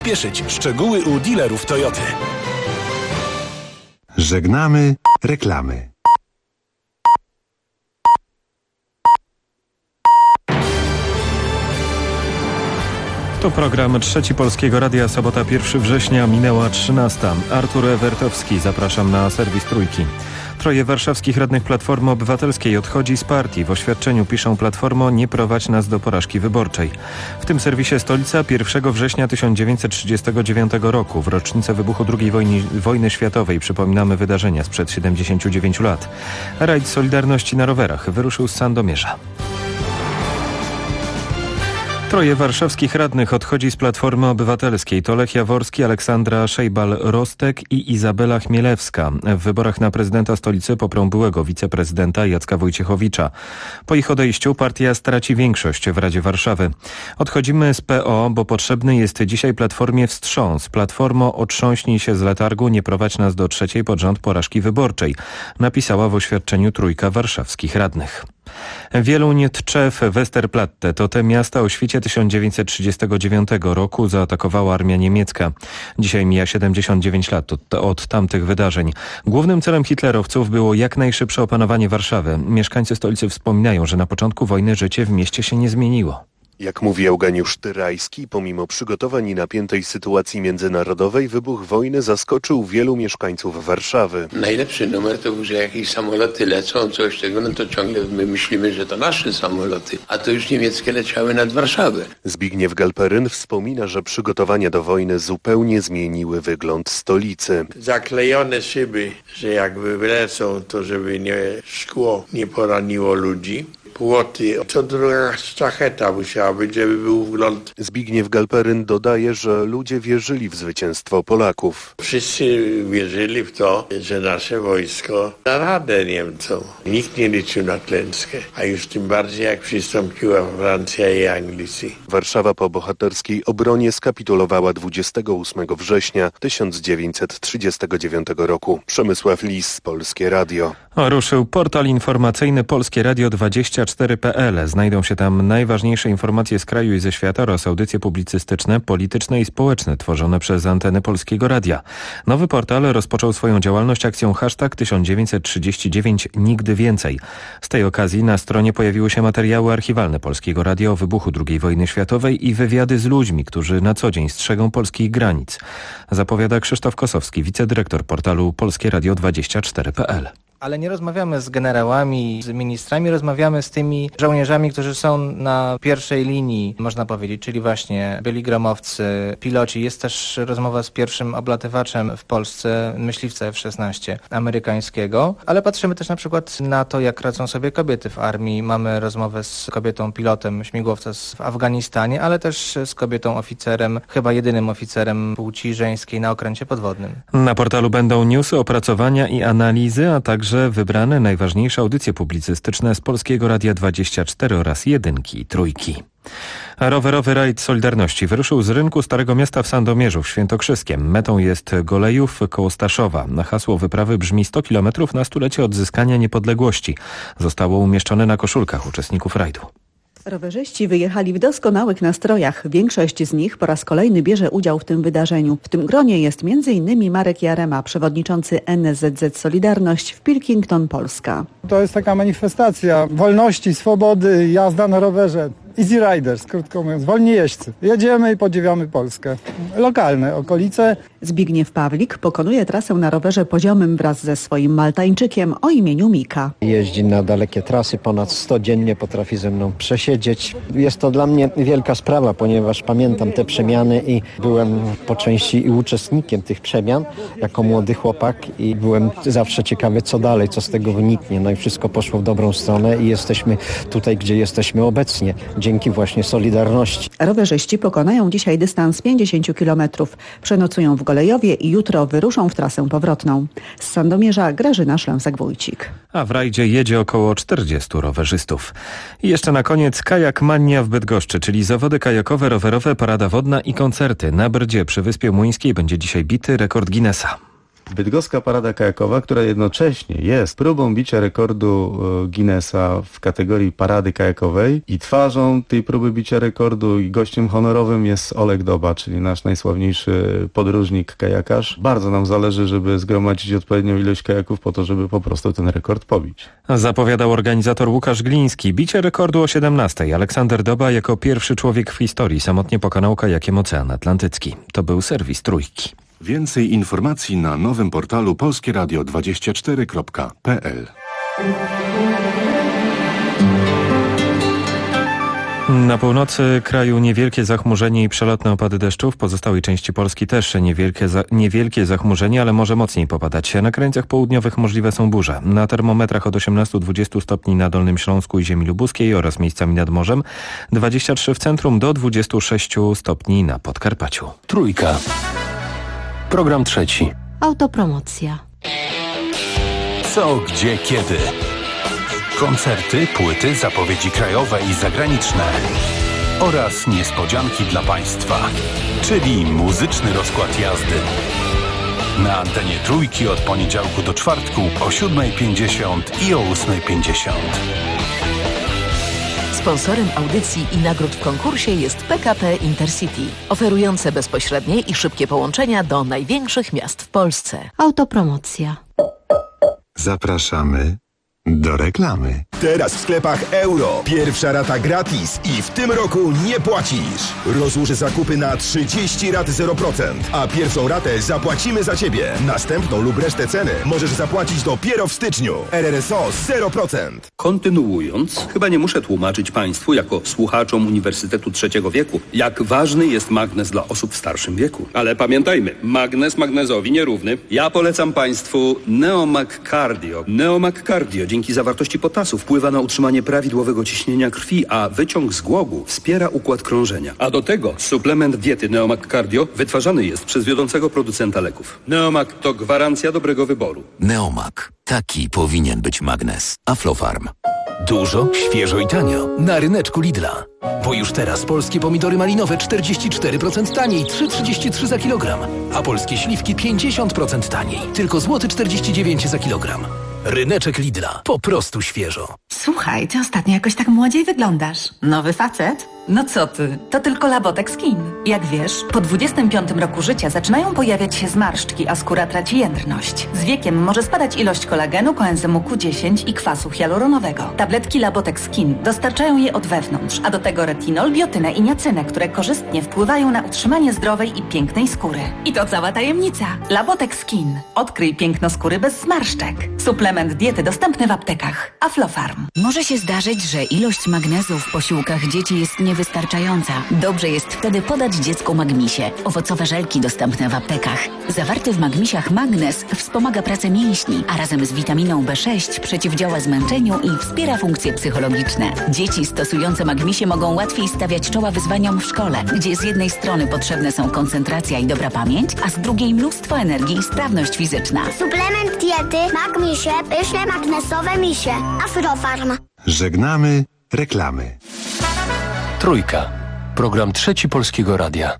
Spieszyć. Szczegóły u dealerów Toyoty. Żegnamy reklamy. To program Trzeci Polskiego Radia, sobota 1 września, minęła 13. Artur Ewertowski, zapraszam na serwis Trójki. 3 warszawskich radnych Platformy Obywatelskiej odchodzi z partii. W oświadczeniu piszą: Platformo, nie prowadź nas do porażki wyborczej. W tym serwisie Stolica 1 września 1939 roku, w rocznicę wybuchu II wojny światowej, przypominamy wydarzenia sprzed 79 lat. Rajd Solidarności na rowerach wyruszył z Sandomierza. 3 warszawskich radnych odchodzi z Platformy Obywatelskiej. To Lech Jaworski, Aleksandra Szejbal-Rostek i Izabela Chmielewska. W wyborach na prezydenta stolicy poprą byłego wiceprezydenta Jacka Wojciechowicza. Po ich odejściu partia straci większość w Radzie Warszawy. Odchodzimy z PO, bo potrzebny jest dzisiaj Platformie wstrząs. Platformo, otrząśnij się z letargu, nie prowadź nas do 3. pod rząd porażki wyborczej, napisała w oświadczeniu 3 warszawskich radnych. Wieluń, Tczew, Westerplatte to te miasta o świcie 1939 roku zaatakowała armia niemiecka. Dzisiaj mija 79 lat od tamtych wydarzeń. Głównym celem hitlerowców było jak najszybsze opanowanie Warszawy. Mieszkańcy stolicy wspominają, że na początku wojny życie w mieście się nie zmieniło. Jak mówi Eugeniusz Tyrajski, pomimo przygotowań i napiętej sytuacji międzynarodowej, wybuch wojny zaskoczył wielu mieszkańców Warszawy. Najlepszy numer to był, że jakieś samoloty lecą, coś tego, no to ciągle my myślimy, że to nasze samoloty, a to już niemieckie leciały nad Warszawę. Zbigniew Galperyn wspomina, że przygotowania do wojny zupełnie zmieniły wygląd stolicy. Zaklejone szyby, że jakby wylecą, to żeby szkło nie poraniło ludzi. Płoty, co druga sztacheta musiała być, żeby był wgląd. Zbigniew Galperyn dodaje, że ludzie wierzyli w zwycięstwo Polaków. Wszyscy wierzyli w to, że nasze wojsko da radę Niemcom. Nikt nie liczył na klęskę, a już tym bardziej jak przystąpiła Francja i Anglicy. Warszawa po bohaterskiej obronie skapitulowała 28 września 1939 roku. Przemysław Lis, Polskie Radio. Ruszył portal informacyjny polskieradio24.pl. Znajdą się tam najważniejsze informacje z kraju i ze świata oraz audycje publicystyczne, polityczne i społeczne tworzone przez anteny Polskiego Radia. Nowy portal rozpoczął swoją działalność akcją #1939 Nigdy Więcej. Z tej okazji na stronie pojawiły się materiały archiwalne Polskiego Radia o wybuchu II wojny światowej i wywiady z ludźmi, którzy na co dzień strzegą polskich granic. Zapowiada Krzysztof Kosowski, wicedyrektor portalu polskieradio24.pl. Ale nie rozmawiamy z generałami, z ministrami, rozmawiamy z tymi żołnierzami, którzy są na pierwszej linii, można powiedzieć, czyli właśnie byli gromowcy, piloci. Jest też rozmowa z pierwszym oblatywaczem w Polsce, myśliwca F-16 amerykańskiego, ale patrzymy też na przykład na to, jak radzą sobie kobiety w armii. Mamy rozmowę z kobietą pilotem śmigłowca w Afganistanie, ale też z kobietą oficerem, chyba jedynym oficerem płci żeńskiej na okręcie podwodnym. Na portalu będą newsy, opracowania i analizy, a także wybrane najważniejsze audycje publicystyczne z Polskiego Radia 24 oraz Jedynki i Trójki. Rowerowy rajd Solidarności wyruszył z rynku Starego Miasta w Sandomierzu w Świętokrzyskiem. Metą jest Golejów koło Staszowa. Hasło wyprawy brzmi 100 km na stulecie odzyskania niepodległości. Zostało umieszczone na koszulkach uczestników rajdu. Rowerzyści wyjechali w doskonałych nastrojach. Większość z nich po raz kolejny bierze udział w tym wydarzeniu. W tym gronie jest m.in. Marek Jarema, przewodniczący NSZZ Solidarność w Pilkington, Polska. To jest taka manifestacja wolności, swobody, jazda na rowerze. Easy Riders, krótko mówiąc, wolni jeźdźcy. Jedziemy i podziwiamy Polskę. Lokalne okolice. Zbigniew Pawlik pokonuje trasę na rowerze poziomym wraz ze swoim Maltańczykiem o imieniu Mika. Jeździ na dalekie trasy, ponad 100 dziennie potrafi ze mną przesiedzieć. Jest to dla mnie wielka sprawa, ponieważ pamiętam te przemiany i byłem po części i uczestnikiem tych przemian jako młody chłopak i byłem zawsze ciekawy, co dalej, co z tego wyniknie. No i wszystko poszło w dobrą stronę i jesteśmy tutaj, gdzie jesteśmy obecnie. Dzięki właśnie Solidarności. Rowerzyści pokonają dzisiaj dystans 50 km. Przenocują w Golejowie i jutro wyruszą w trasę powrotną. Z Sandomierza Grażyna Szlęsek-Wójcik. A w rajdzie jedzie około 40 rowerzystów. I jeszcze na koniec Kajak Mania w Bydgoszczy, czyli zawody kajakowe, rowerowe, parada wodna i koncerty. Na Brdzie przy Wyspie Młyńskiej będzie dzisiaj bity rekord Guinnessa. Bydgoska Parada Kajakowa, która jednocześnie jest próbą bicia rekordu Guinnessa w kategorii parady kajakowej i twarzą tej próby bicia rekordu i gościem honorowym jest Oleg Doba, czyli nasz najsławniejszy podróżnik, kajakarz. Bardzo nam zależy, żeby zgromadzić odpowiednią ilość kajaków po to, żeby po prostu ten rekord pobić. Zapowiadał organizator Łukasz Gliński. Bicie rekordu o 17:00. Aleksander Doba jako pierwszy człowiek w historii samotnie pokonał kajakiem Ocean Atlantycki. To był serwis Trójki. Więcej informacji na nowym portalu polskieradio24.pl. Na północy kraju niewielkie zachmurzenie i przelotne opady deszczu. W pozostałej części Polski też niewielkie zachmurzenie, ale może mocniej popadać. Na krańcach południowych możliwe są burze. Na termometrach od 18-20 stopni na Dolnym Śląsku i ziemi lubuskiej oraz miejscami nad morzem. 23 w centrum do 26 stopni na Podkarpaciu. Trójka. Program trzeci. Autopromocja. Co, gdzie, kiedy. Koncerty, płyty, zapowiedzi krajowe i zagraniczne oraz niespodzianki dla Państwa, czyli muzyczny rozkład jazdy. Na antenie Trójki od poniedziałku do czwartku o 7:50 i o 8:50. Sponsorem audycji i nagród w konkursie jest PKP Intercity, oferujące bezpośrednie i szybkie połączenia do największych miast w Polsce. Autopromocja. Zapraszamy do reklamy. Teraz w sklepach Euro. Pierwsza rata gratis i w tym roku nie płacisz. Rozłóż zakupy na 30 rat 0%, a pierwszą ratę zapłacimy za Ciebie. Następną lub resztę ceny możesz zapłacić dopiero w styczniu. RRSO 0%. Kontynuując, chyba nie muszę tłumaczyć Państwu, jako słuchaczom Uniwersytetu Trzeciego Wieku, jak ważny jest magnez dla osób w starszym wieku. Ale pamiętajmy, magnez magnezowi nierówny. Ja polecam Państwu Neomag Cardio. Neomag Cardio dzięki zawartości potasu wpływa na utrzymanie prawidłowego ciśnienia krwi, a wyciąg z głogu wspiera układ krążenia. A do tego suplement diety Neomag Cardio wytwarzany jest przez wiodącego producenta leków. Neomag to gwarancja dobrego wyboru. Neomag. Taki powinien być magnes. Aflofarm. Dużo, świeżo i tanio. Na ryneczku Lidla. Bo już teraz polskie pomidory malinowe 44% taniej, 3,33 za kilogram. A polskie śliwki 50% taniej, tylko złoty 49 za kilogram. Ryneczek Lidla. Po prostu świeżo. Słuchaj, ty ostatnio jakoś tak młodziej wyglądasz. Nowy facet? No co ty? To tylko Labotek Skin. Jak wiesz, po 25 roku życia zaczynają pojawiać się zmarszczki, a skóra traci jędrność. Z wiekiem może spadać ilość kolagenu, koenzymu Q10 i kwasu hialuronowego. Tabletki Labotek Skin dostarczają je od wewnątrz, a do tego retinol, biotynę i niacynę, które korzystnie wpływają na utrzymanie zdrowej i pięknej skóry. I to cała tajemnica. Labotek Skin. Odkryj piękno skóry bez zmarszczek. Suplement diety dostępny w aptekach. Aflofarm. Może się zdarzyć, że ilość magnezu w posiłkach dzieci jest niewystarczająca. Dobrze jest wtedy podać dziecku magmisie. Owocowe żelki dostępne w aptekach. Zawarty w magmisiach magnez wspomaga pracę mięśni, a razem z witaminą B6 przeciwdziała zmęczeniu i wspiera funkcje psychologiczne. Dzieci stosujące magmisie mogą łatwiej stawiać czoła wyzwaniom w szkole, gdzie z jednej strony potrzebne są koncentracja i dobra pamięć, a z drugiej mnóstwo energii i sprawność fizyczna. Suplement diety Magmisie, pyszne magnesowe misie. Aflofarm. Żegnamy reklamy. Trójka. Program trzeci Polskiego Radia.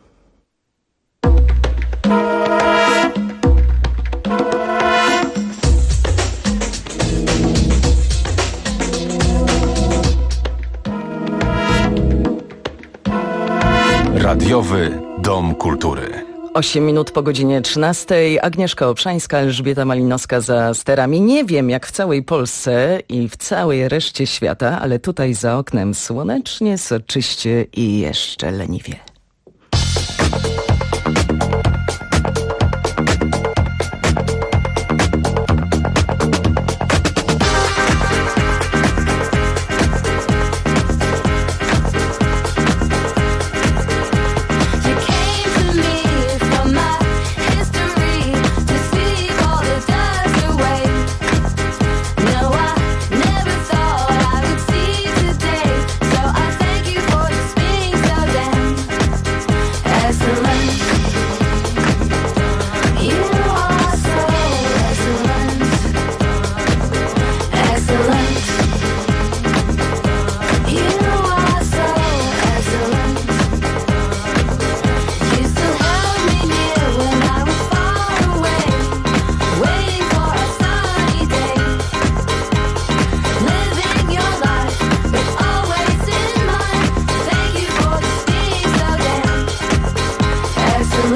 Radiowy Dom Kultury. 8 minut po godzinie 13. Agnieszka Obszańska, Elżbieta Malinowska za sterami. Nie wiem jak w całej Polsce i w całej reszcie świata, ale tutaj za oknem słonecznie, soczyście i jeszcze leniwie.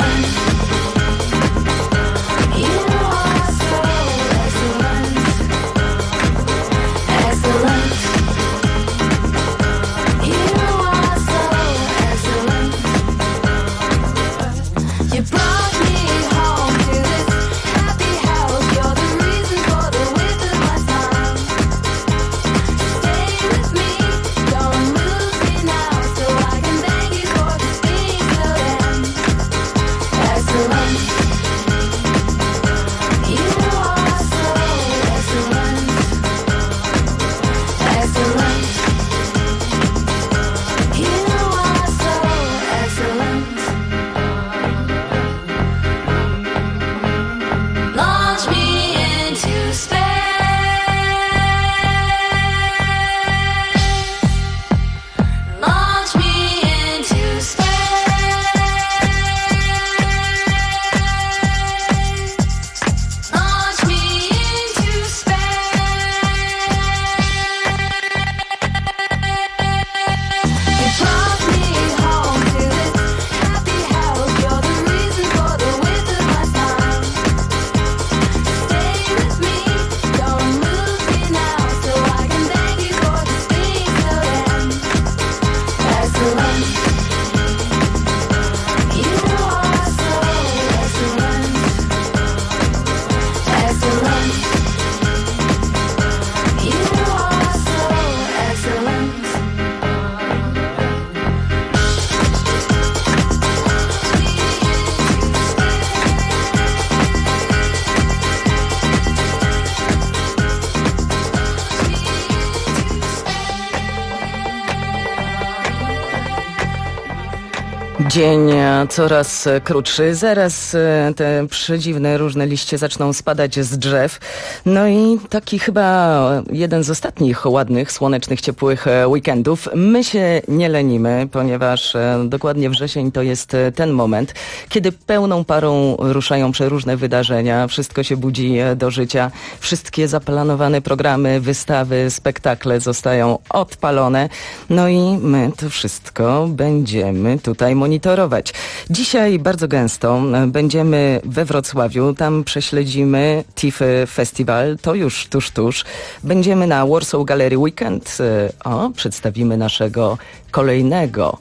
Dzień coraz krótszy, zaraz te przedziwne różne liście zaczną spadać z drzew. No i taki chyba jeden z ostatnich ładnych, słonecznych, ciepłych weekendów. My się nie lenimy, ponieważ dokładnie wrzesień to jest ten moment, kiedy pełną parą ruszają przeróżne wydarzenia, wszystko się budzi do życia, wszystkie zaplanowane programy, wystawy, spektakle zostają odpalone. No i my to wszystko będziemy tutaj monitorować. Dzisiaj bardzo gęsto będziemy we Wrocławiu, tam prześledzimy TIFF Festival, to już tuż. Będziemy na Warsaw Gallery Weekend, przedstawimy naszego kolejnego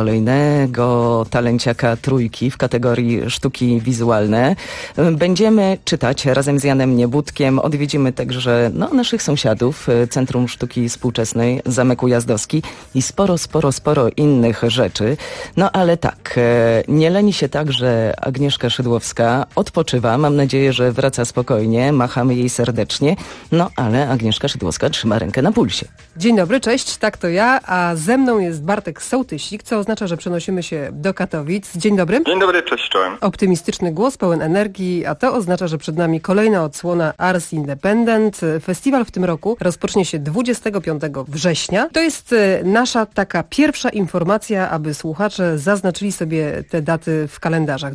talenciaka trójki w kategorii sztuki wizualne. Będziemy czytać razem z Janem Niebudkiem. Odwiedzimy także naszych sąsiadów, Centrum Sztuki Współczesnej, Zamek Ujazdowski i sporo innych rzeczy. No ale tak, nie leni się także Agnieszka Szydłowska, odpoczywa. Mam nadzieję, że wraca spokojnie. Machamy jej serdecznie. No ale Agnieszka Szydłowska trzyma rękę na pulsie. Dzień dobry, cześć, tak to ja, a ze mną jest Bartek Sołtysik, co oznacza, że przenosimy się do Katowic. Dzień dobry. Dzień dobry, cześć, czołem. Optymistyczny głos, pełen energii, a to oznacza, że przed nami kolejna odsłona Ars Independent. Festiwal w tym roku rozpocznie się 25 września. To jest nasza taka pierwsza informacja, aby słuchacze zaznaczyli sobie te daty w kalendarzach.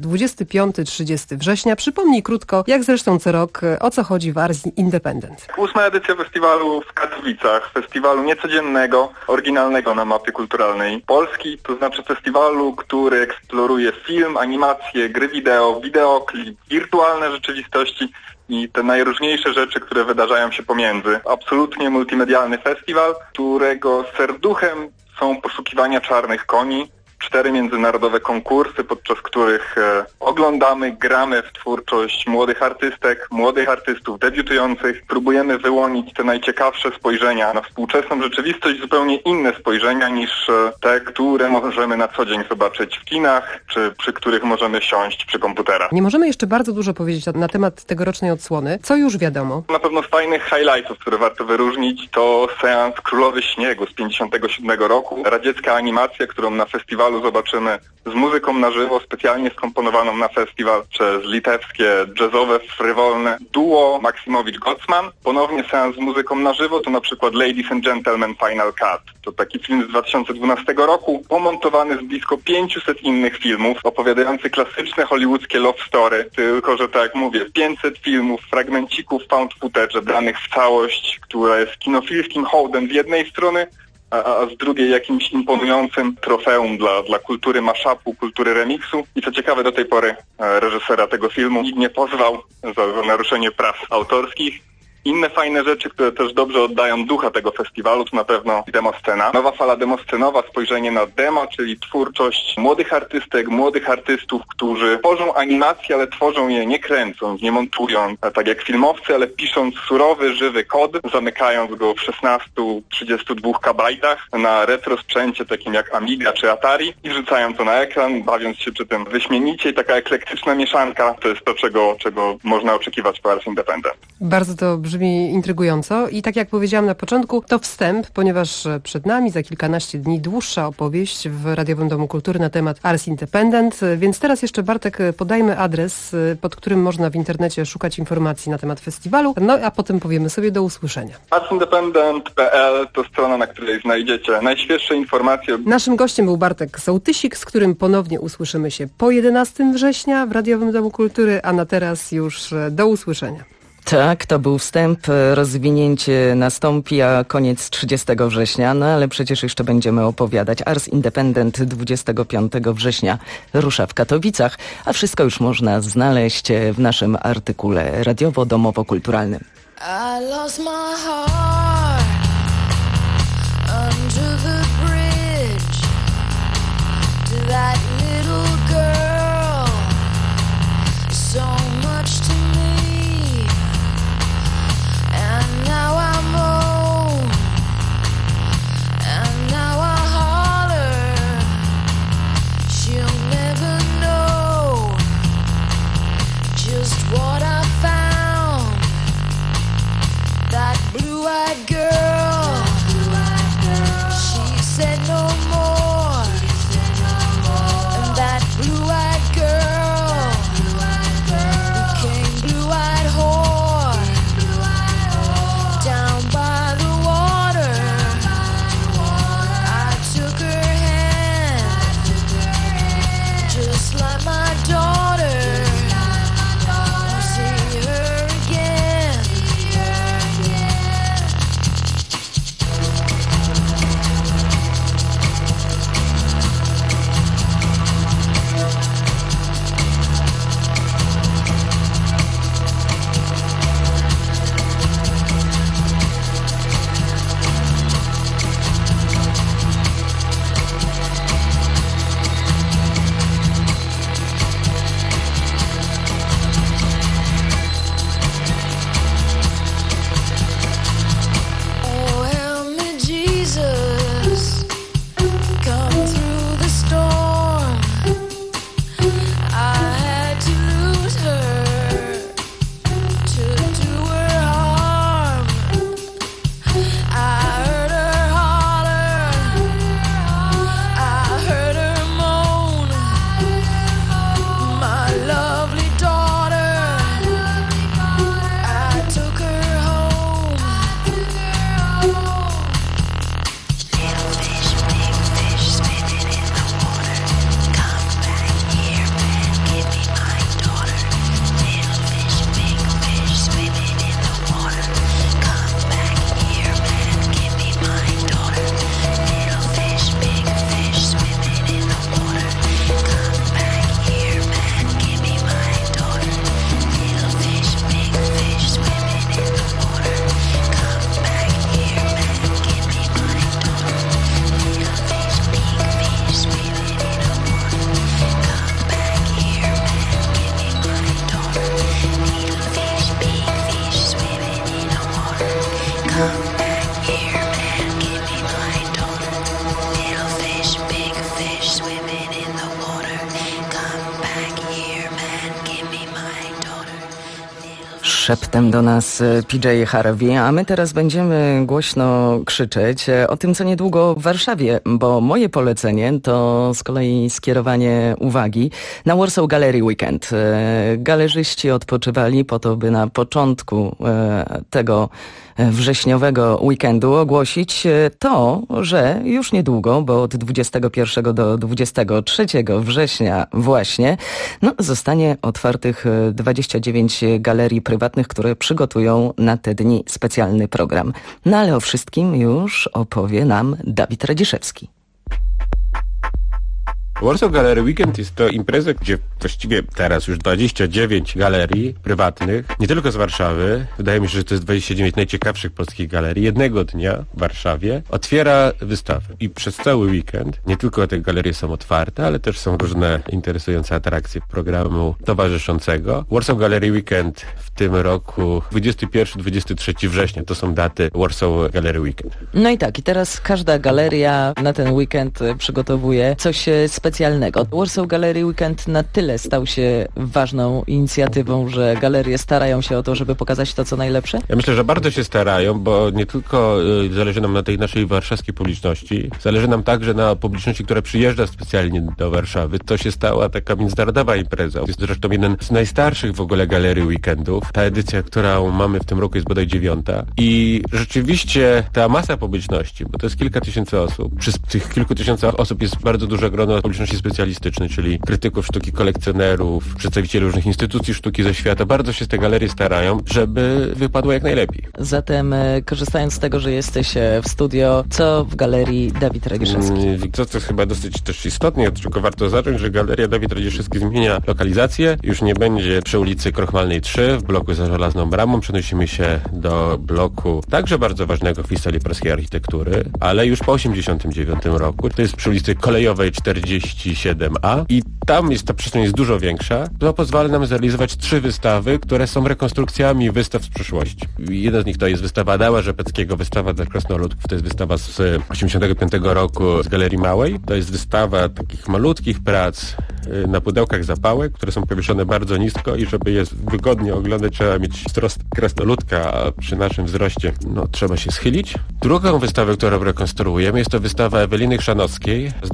25-30 września. Przypomnij krótko, jak zresztą co rok, o co chodzi w Ars Independent. 8. edycja festiwalu w Katowicach. Festiwalu niecodziennego, oryginalnego na mapie kulturalnej Polski, to znaczy festiwalu, który eksploruje film, animacje, gry wideo, wideoklip, wirtualne rzeczywistości i te najróżniejsze rzeczy, które wydarzają się pomiędzy. Absolutnie multimedialny festiwal, którego serduchem są poszukiwania czarnych koni. 4 międzynarodowe konkursy, podczas których oglądamy, gramy w twórczość młodych artystek, młodych artystów debiutujących. Próbujemy wyłonić te najciekawsze spojrzenia na współczesną rzeczywistość, zupełnie inne spojrzenia niż te, które możemy na co dzień zobaczyć w kinach, czy przy których możemy siąść przy komputerach. Nie możemy jeszcze bardzo dużo powiedzieć na temat tegorocznej odsłony. Co już wiadomo? Na pewno z fajnych highlightów, które warto wyróżnić, to seans Królowy Śniegu z 1957 roku. Radziecka animacja, którą na festiwalu zobaczymy z muzyką na żywo, specjalnie skomponowaną na festiwal przez litewskie jazzowe, frywolne duo Maksimowicz-Gocman. Ponownie seans z muzyką na żywo to na przykład Ladies and Gentlemen Final Cut. To taki film z 2012 roku, pomontowany z blisko 500 innych filmów, opowiadający klasyczne hollywoodzkie love story, tylko że tak jak mówię, 500 filmów, fragmencików found footage, danych w całość, która jest kinofilskim hołdem z jednej strony, a z drugiej jakimś imponującym trofeum dla kultury mashupu, kultury remiksu. I co ciekawe, do tej pory reżysera tego filmu nikt nie pozwał za naruszenie praw autorskich. Inne fajne rzeczy, które też dobrze oddają ducha tego festiwalu, to na pewno demoscena. Nowa fala demoscenowa, spojrzenie na demo, czyli twórczość młodych artystek, młodych artystów, którzy tworzą animacje, ale tworzą je nie kręcąc, nie montując, tak jak filmowcy, ale pisząc surowy, żywy kod, zamykając go w 16-32 kabajtach na retro sprzęcie takim jak Amiga czy Atari i wrzucając to na ekran, bawiąc się przy tym wyśmienicie i taka eklektyczna mieszanka, to jest to, czego można oczekiwać po Ars Independent. Bardzo to brzmi intrygująco i tak jak powiedziałam na początku, to wstęp, ponieważ przed nami za kilkanaście dni dłuższa opowieść w Radiowym Domu Kultury na temat Ars Independent, więc teraz jeszcze, Bartek, podajmy adres, pod którym można w internecie szukać informacji na temat festiwalu, no a potem powiemy sobie do usłyszenia. arsindependent.pl to strona, na której znajdziecie najświeższe informacje. Naszym gościem był Bartek Sołtysik, z którym ponownie usłyszymy się po 11 września w Radiowym Domu Kultury, a na teraz już do usłyszenia. Tak, to był wstęp, rozwinięcie nastąpi, a koniec 30 września, no ale przecież jeszcze będziemy opowiadać. Ars Independent 25 września rusza w Katowicach, a wszystko już można znaleźć w naszym artykule radiowo-domowo-kulturalnym. I lost my heart under the bridge to that little girl, so much to me. And now I'm old, and now I holler. She'll never know just what I found. That blue-eyed girl, she said no more. And that blue-eyed girl became blue-eyed whore. Down by the water, I took her hand, just like my daughter. I'll see her again. Oh, help me, Jesus, come through the storm. I had to lose her to do her harm. I heard her holler, I heard her moan. My lovely daughter, I took her home. Little fish, big fish, swimming in the water. Come back here, man, give me my daughter. Little fish, big fish, swimming in the water. Come back here, man, give me my daughter. Little fish, big fish, swimming in the water. Come back here, man, give me my daughter. Little fish, big fish, swimming in the water. Come back here, man, give me my daughter. Little fish, big fish, swimming in the water. Come back here, man, give me my daughter. Little fish, big fish, swimming in the water. Come back here, man, give me my daughter. Little fish, big fish, swimming in the water. Come back here, man, give me my daughter. Szeptem do nas PJ Harvey, a my teraz będziemy głośno krzyczeć o tym, co niedługo w Warszawie, bo moje polecenie to z kolei skierowanie uwagi na Warsaw Gallery Weekend. Galerzyści odpoczywali po to, by na początku tego wrześniowego weekendu ogłosić to, że już niedługo, bo od 21 do 23 września właśnie, zostanie otwartych 29 galerii prywatnych prywatnych, które przygotują na te dni specjalny program. No ale o wszystkim już opowie nam Dawid Radziszewski. Warsaw Gallery Weekend jest to impreza, gdzie właściwie teraz już 29 galerii prywatnych, nie tylko z Warszawy, wydaje mi się, że to jest 29 najciekawszych polskich galerii, jednego dnia w Warszawie otwiera wystawę. I przez cały weekend nie tylko te galerie są otwarte, ale też są różne interesujące atrakcje programu towarzyszącego. Warsaw Gallery Weekend w tym roku 21-23 września to są daty Warsaw Gallery Weekend. No i tak, i teraz każda galeria na ten weekend przygotowuje coś specjalnego. Warsaw Gallery Weekend na tyle stał się ważną inicjatywą, że galerie starają się o to, żeby pokazać to, co najlepsze? Ja myślę, że bardzo się starają, bo nie tylko zależy nam na tej naszej warszawskiej publiczności, zależy nam także na publiczności, która przyjeżdża specjalnie do Warszawy. To się stała taka międzynarodowa impreza. Jest to zresztą jeden z najstarszych w ogóle galerii weekendów. Ta edycja, którą mamy w tym roku, jest bodaj 9. I rzeczywiście ta masa publiczności, bo to jest kilka tysięcy osób, przy tych kilku tysiącach osób jest bardzo duże grono publiczności specjalistycznej, czyli krytyków sztuki, kolekcjonerów, przedstawicieli różnych instytucji sztuki ze świata. Bardzo się te galerie starają, żeby wypadło jak najlepiej. Zatem korzystając z tego, że jesteś w studio, co w galerii Dawid Radziszewski? To jest chyba dosyć też istotne, tylko warto zacząć, że galeria Dawid Radziszewski zmienia lokalizację. Już nie będzie przy ulicy Krochmalnej 3 w bloku za Żelazną Bramą. Przenosimy się do bloku także bardzo ważnego w historii polskiej architektury, ale już po 1989 roku. To jest przy ulicy Kolejowej 47A i tam ta przestrzeń jest dużo większa. To pozwala nam zrealizować 3 wystawy, które są rekonstrukcjami wystaw z przeszłości. Jedna z nich to jest wystawa Adama Rzepeckiego, wystawa dla krasnoludków. To jest wystawa z 1985 roku z Galerii Małej. To jest wystawa takich malutkich prac na pudełkach zapałek, które są powieszone bardzo nisko i żeby je wygodnie oglądać, trzeba mieć wzrost krasnoludka, a przy naszym wzroście trzeba się schylić. Drugą wystawę, którą rekonstruujemy, jest to wystawa Eweliny Chrzanowskiej z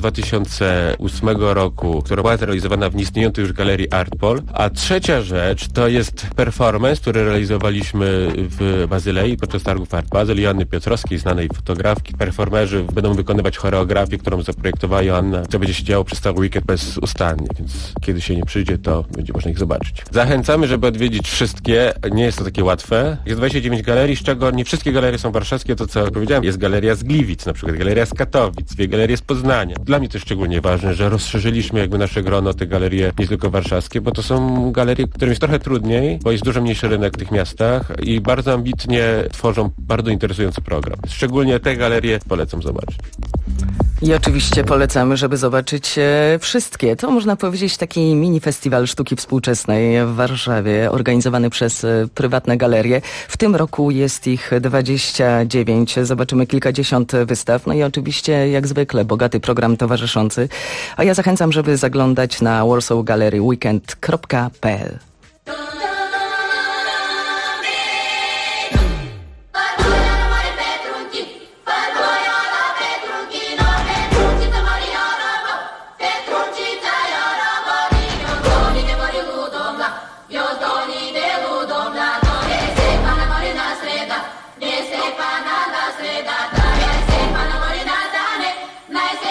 2008 roku, która była zrealizowana w nieistniejącej już galerii Artpol. A trzecia rzecz to jest performance, który realizowaliśmy w Bazylei podczas targów Art Basel. Joanny Piotrowskiej, znanej fotografki. Performerzy będą wykonywać choreografię, którą zaprojektowała Joanna. To będzie się działo przez cały weekend bezustannie, więc kiedy się nie przyjdzie, to będzie można ich zobaczyć. Zachęcamy, żeby odwiedzić wszystkie. Nie jest to takie łatwe. Jest 29 galerii, z czego nie wszystkie galerie są warszawskie, to co powiedziałem. Jest galeria z Gliwic, na przykład galeria z Katowic, 2 galerie z Poznania. Dla mnie to jest szczególnie ważne, że rozszerzyliśmy jakby nasze grono, te galerie nie tylko warszawskie, bo to są galerie, którym jest trochę trudniej, bo jest dużo mniejszy rynek w tych miastach i bardzo ambitnie tworzą bardzo interesujący program. Szczególnie te galerie polecam zobaczyć. I oczywiście polecamy, żeby zobaczyć wszystkie. To można powiedzieć taki mini festiwal sztuki współczesnej w Warszawie, organizowany przez prywatne galerie. W tym roku jest ich 29. Zobaczymy kilkadziesiąt wystaw. No i oczywiście, jak zwykle, bogaty program towarzyszący. A ja zachęcam, żeby zaglądać na warsawgalleryweekend.pl.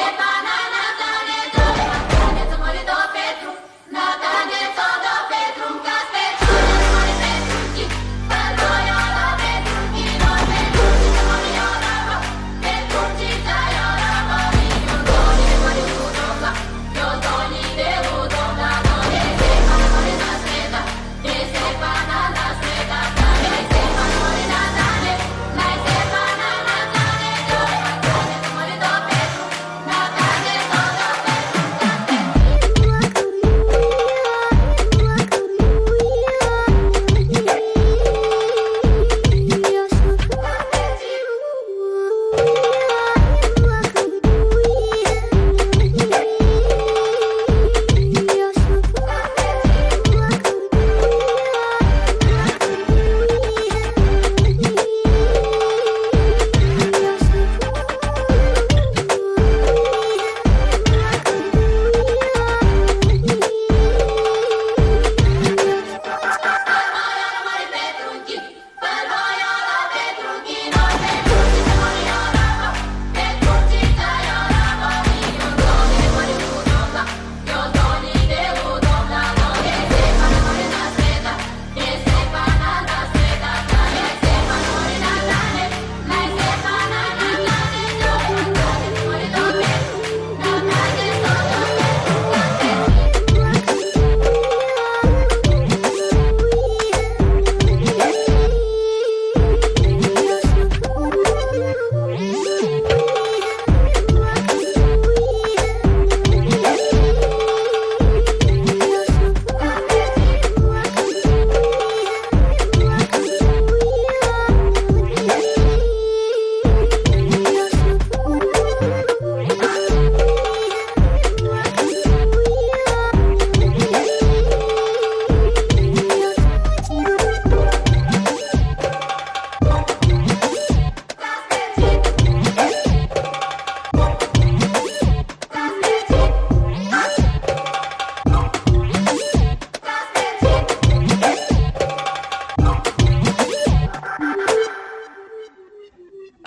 Natane co do Petru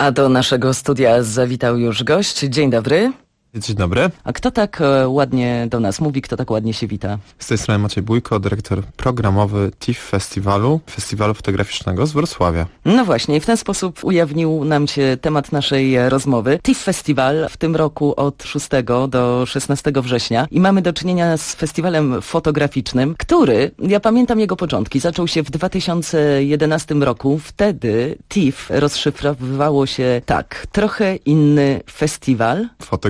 A do naszego studia zawitał już gość. Dzień dobry. Dzień dobry. A kto tak ładnie do nas mówi, kto tak ładnie się wita? Z tej strony Maciej Bójko, dyrektor programowy TIFF Festiwalu Fotograficznego z Wrocławia. No właśnie, i w ten sposób ujawnił nam się temat naszej rozmowy. TIFF Festiwal w tym roku od 6 do 16 września i mamy do czynienia z festiwalem fotograficznym, który, ja pamiętam jego początki, zaczął się w 2011 roku. Wtedy TIFF rozszyfrowywało się tak, trochę inny festiwal.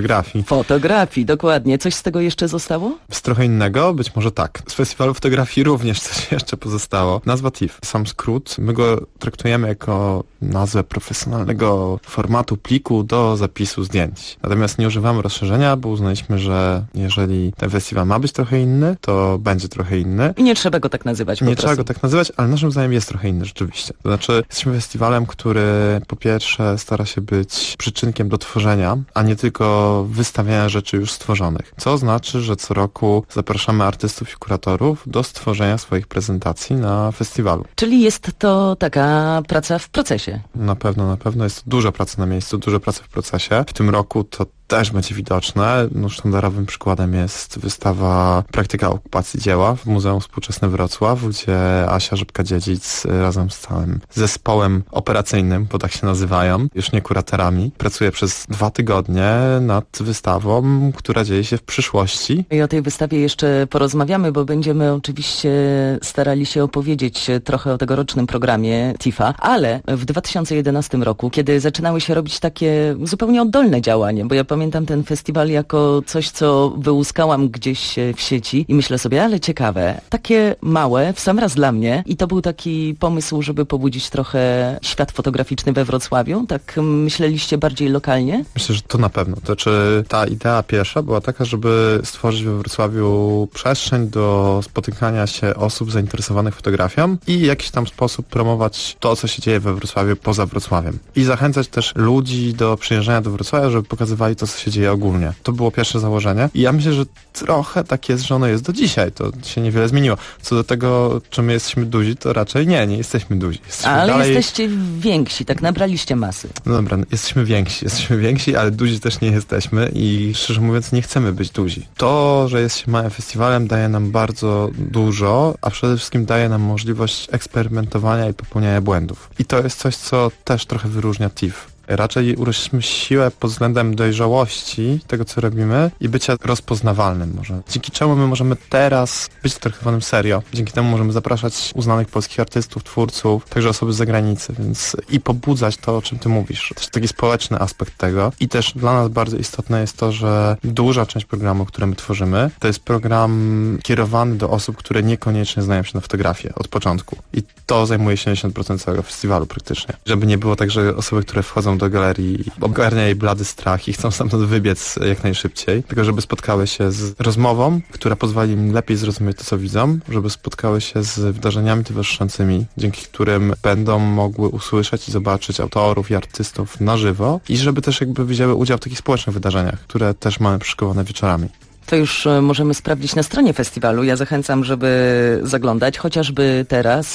Fotografii, dokładnie. Coś z tego jeszcze zostało? Z trochę innego? Być może tak. Z festiwalu fotografii również coś jeszcze pozostało. Nazwa TIFF, sam skrót, my go traktujemy jako nazwę profesjonalnego formatu pliku do zapisu zdjęć. Natomiast nie używamy rozszerzenia, bo uznaliśmy, że jeżeli ten festiwal ma być trochę inny, to będzie trochę inny. I nie trzeba go tak nazywać po prostu. Nie trzeba go tak nazywać, ale naszym zdaniem jest trochę inny rzeczywiście. To znaczy, jesteśmy festiwalem, który po pierwsze stara się być przyczynkiem do tworzenia, a nie tylko wystawiania rzeczy już stworzonych. Co znaczy, że co roku zapraszamy artystów i kuratorów do stworzenia swoich prezentacji na festiwalu. Czyli jest to taka praca w procesie. Na pewno jest duża praca na miejscu, dużo pracy w procesie. W tym roku to też będzie widoczne. No, sztandarowym przykładem jest wystawa Praktyka okupacji dzieła w Muzeum Współczesnym Wrocław, gdzie Asia Rzepka-Dziedzic razem z całym zespołem operacyjnym, bo tak się nazywają, już nie kuratorami, pracuje przez 2 tygodnie nad wystawą, która dzieje się w przyszłości. I o tej wystawie jeszcze porozmawiamy, bo będziemy oczywiście starali się opowiedzieć trochę o tegorocznym programie TIFF-a, ale w 2011 roku, kiedy zaczynały się robić takie zupełnie oddolne działania, bo ja pamiętam ten festiwal jako coś, co wyłuskałam gdzieś w sieci i myślę sobie, ale ciekawe, takie małe, w sam raz dla mnie i to był taki pomysł, żeby pobudzić trochę świat fotograficzny we Wrocławiu, tak myśleliście bardziej lokalnie? Myślę, że to na pewno. To znaczy ta idea pierwsza była taka, żeby stworzyć we Wrocławiu przestrzeń do spotykania się osób zainteresowanych fotografią i w jakiś tam sposób promować to, co się dzieje we Wrocławiu poza Wrocławiem. I zachęcać też ludzi do przyjeżdżania do Wrocławia, żeby pokazywali to, co się dzieje ogólnie. To było pierwsze założenie i ja myślę, że trochę tak jest, że ono jest do dzisiaj. To się niewiele zmieniło. Co do tego, czy my jesteśmy duzi, to raczej nie jesteśmy duzi. Ale dalej... jesteście więksi, tak nabraliście masy. No dobra, jesteśmy więksi, ale duzi też nie jesteśmy i szczerze mówiąc nie chcemy być duzi. To, że jest się małym festiwalem daje nam bardzo dużo, a przede wszystkim daje nam możliwość eksperymentowania i popełniania błędów. I to jest coś, co też trochę wyróżnia TIFF. Raczej urośliśmy siłę pod względem dojrzałości tego, co robimy i bycia rozpoznawalnym może. Dzięki czemu my możemy teraz być traktowanym serio. Dzięki temu możemy zapraszać uznanych polskich artystów, twórców, także osoby z zagranicy, więc i pobudzać to, o czym ty mówisz. Też taki społeczny aspekt tego. I też dla nas bardzo istotne jest to, że duża część programu, który my tworzymy, to jest program kierowany do osób, które niekoniecznie znają się na fotografii od początku. I to zajmuje 70% całego festiwalu praktycznie. Żeby nie było tak, że osoby, które wchodzą do galerii, ogarnia jej blady strach i chcą stamtąd wybiec jak najszybciej, tylko żeby spotkały się z rozmową, która pozwoli im lepiej zrozumieć to, co widzą, żeby spotkały się z wydarzeniami towarzyszącymi, dzięki którym będą mogły usłyszeć i zobaczyć autorów i artystów na żywo i żeby też jakby wzięły udział w takich społecznych wydarzeniach, które też mamy przyszykowane wieczorami. To już możemy sprawdzić na stronie festiwalu. Ja zachęcam, żeby zaglądać, chociażby teraz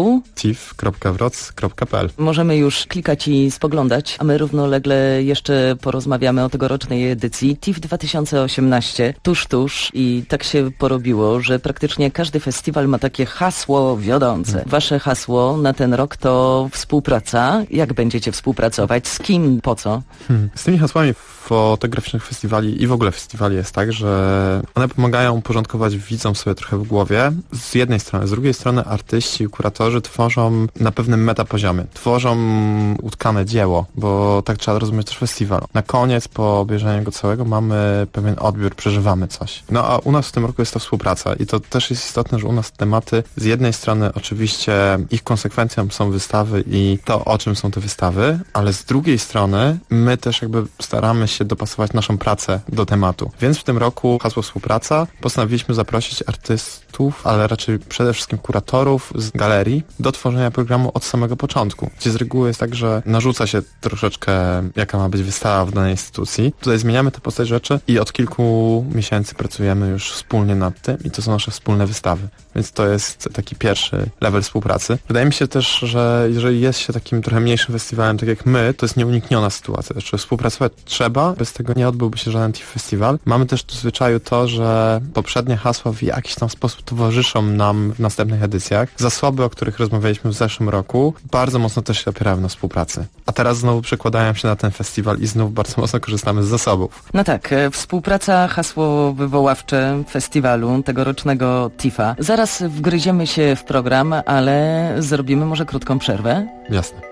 www.tiff.wroc.pl. Możemy już klikać i spoglądać, a my równolegle jeszcze porozmawiamy o tegorocznej edycji TIFF 2018, tuż i tak się porobiło, że praktycznie każdy festiwal ma takie hasło wiodące. Wasze hasło na ten rok to współpraca. Jak będziecie współpracować? Z kim? Po co? Z tymi hasłami fotograficznych festiwali i w ogóle festiwali jest tak, że one pomagają uporządkować widzom sobie trochę w głowie z jednej strony, z drugiej strony artyści i kuratorzy tworzą na pewnym metapoziomie, tworzą utkane dzieło, bo tak trzeba rozumieć też festiwal. Na koniec, po obejrzeniu go całego mamy pewien odbiór, przeżywamy coś. No a u nas w tym roku jest to współpraca i to też jest istotne, że u nas tematy z jednej strony oczywiście ich konsekwencją są wystawy i to, o czym są te wystawy, ale z drugiej strony my też jakby staramy się dopasować naszą pracę do tematu. Więc w tym roku roku hasło współpraca. Postanowiliśmy zaprosić artystów, ale raczej przede wszystkim kuratorów z galerii do tworzenia programu od samego początku, gdzie z reguły jest tak, że narzuca się troszeczkę, jaka ma być wystawa w danej instytucji. Tutaj zmieniamy tę postać rzeczy i od kilku miesięcy pracujemy już wspólnie nad tym i to są nasze wspólne wystawy. Więc to jest taki pierwszy level współpracy. Wydaje mi się też, że jeżeli jest się takim trochę mniejszym festiwalem, tak jak my, to jest nieunikniona sytuacja. Znaczy współpracować trzeba, bez tego nie odbyłby się żaden TIFF Festiwal. Mamy też w zwyczaju to, że poprzednie hasła w jakiś tam sposób towarzyszą nam w następnych edycjach. Zasoby, o których rozmawialiśmy w zeszłym roku, bardzo mocno też się opierają na współpracy. A teraz znowu przekładają się na ten festiwal i znów bardzo mocno korzystamy z zasobów. No tak, współpraca, hasło wywoławcze festiwalu tegorocznego TIFF-a. Zaraz wgryziemy się w program, ale zrobimy może krótką przerwę? Jasne.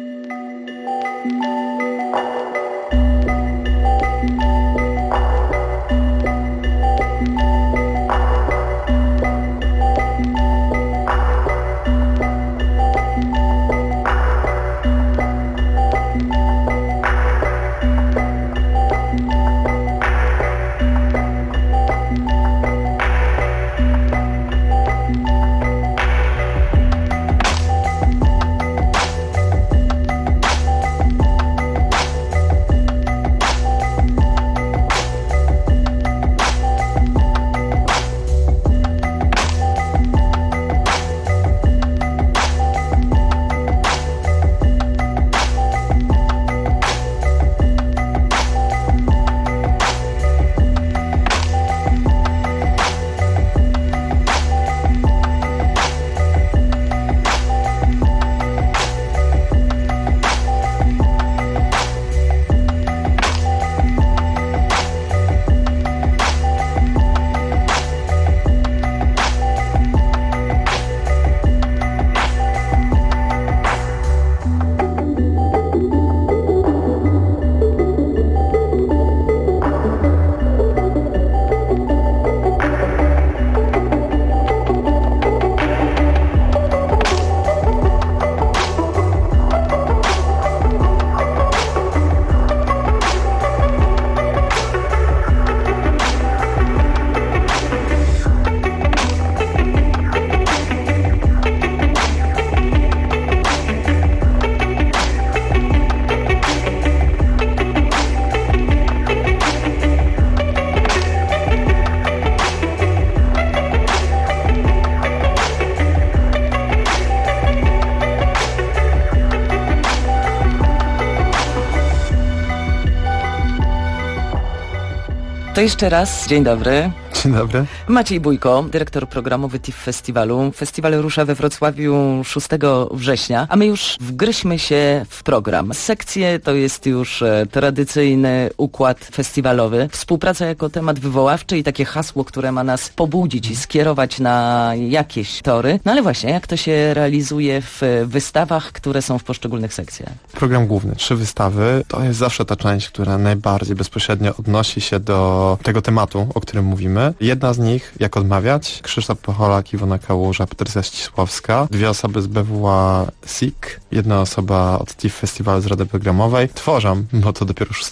To jeszcze raz, dzień dobry. Dzień dobry. Maciej Bójko, dyrektor programowy TIFF Festiwalu. Festiwal rusza we Wrocławiu 6 września, a my już wgryźmy się w program. Sekcje to jest już tradycyjny układ festiwalowy. Współpraca jako temat wywoławczy i takie hasło, które ma nas pobudzić i skierować na jakieś tory. No ale właśnie, jak to się realizuje w wystawach, które są w poszczególnych sekcjach? Program główny, 3 wystawy, to jest zawsze ta część, która najbardziej bezpośrednio odnosi się do tego tematu, o którym mówimy. Jedna z nich, Jak odmawiać, Krzysztof Pocholak, Iwona Kałuża, Patrycja Ścisławska, 2 osoby z BWA SIK, 1 osoba od TIFF Festiwalu z Rady Programowej. Tworzą, bo to dopiero 6,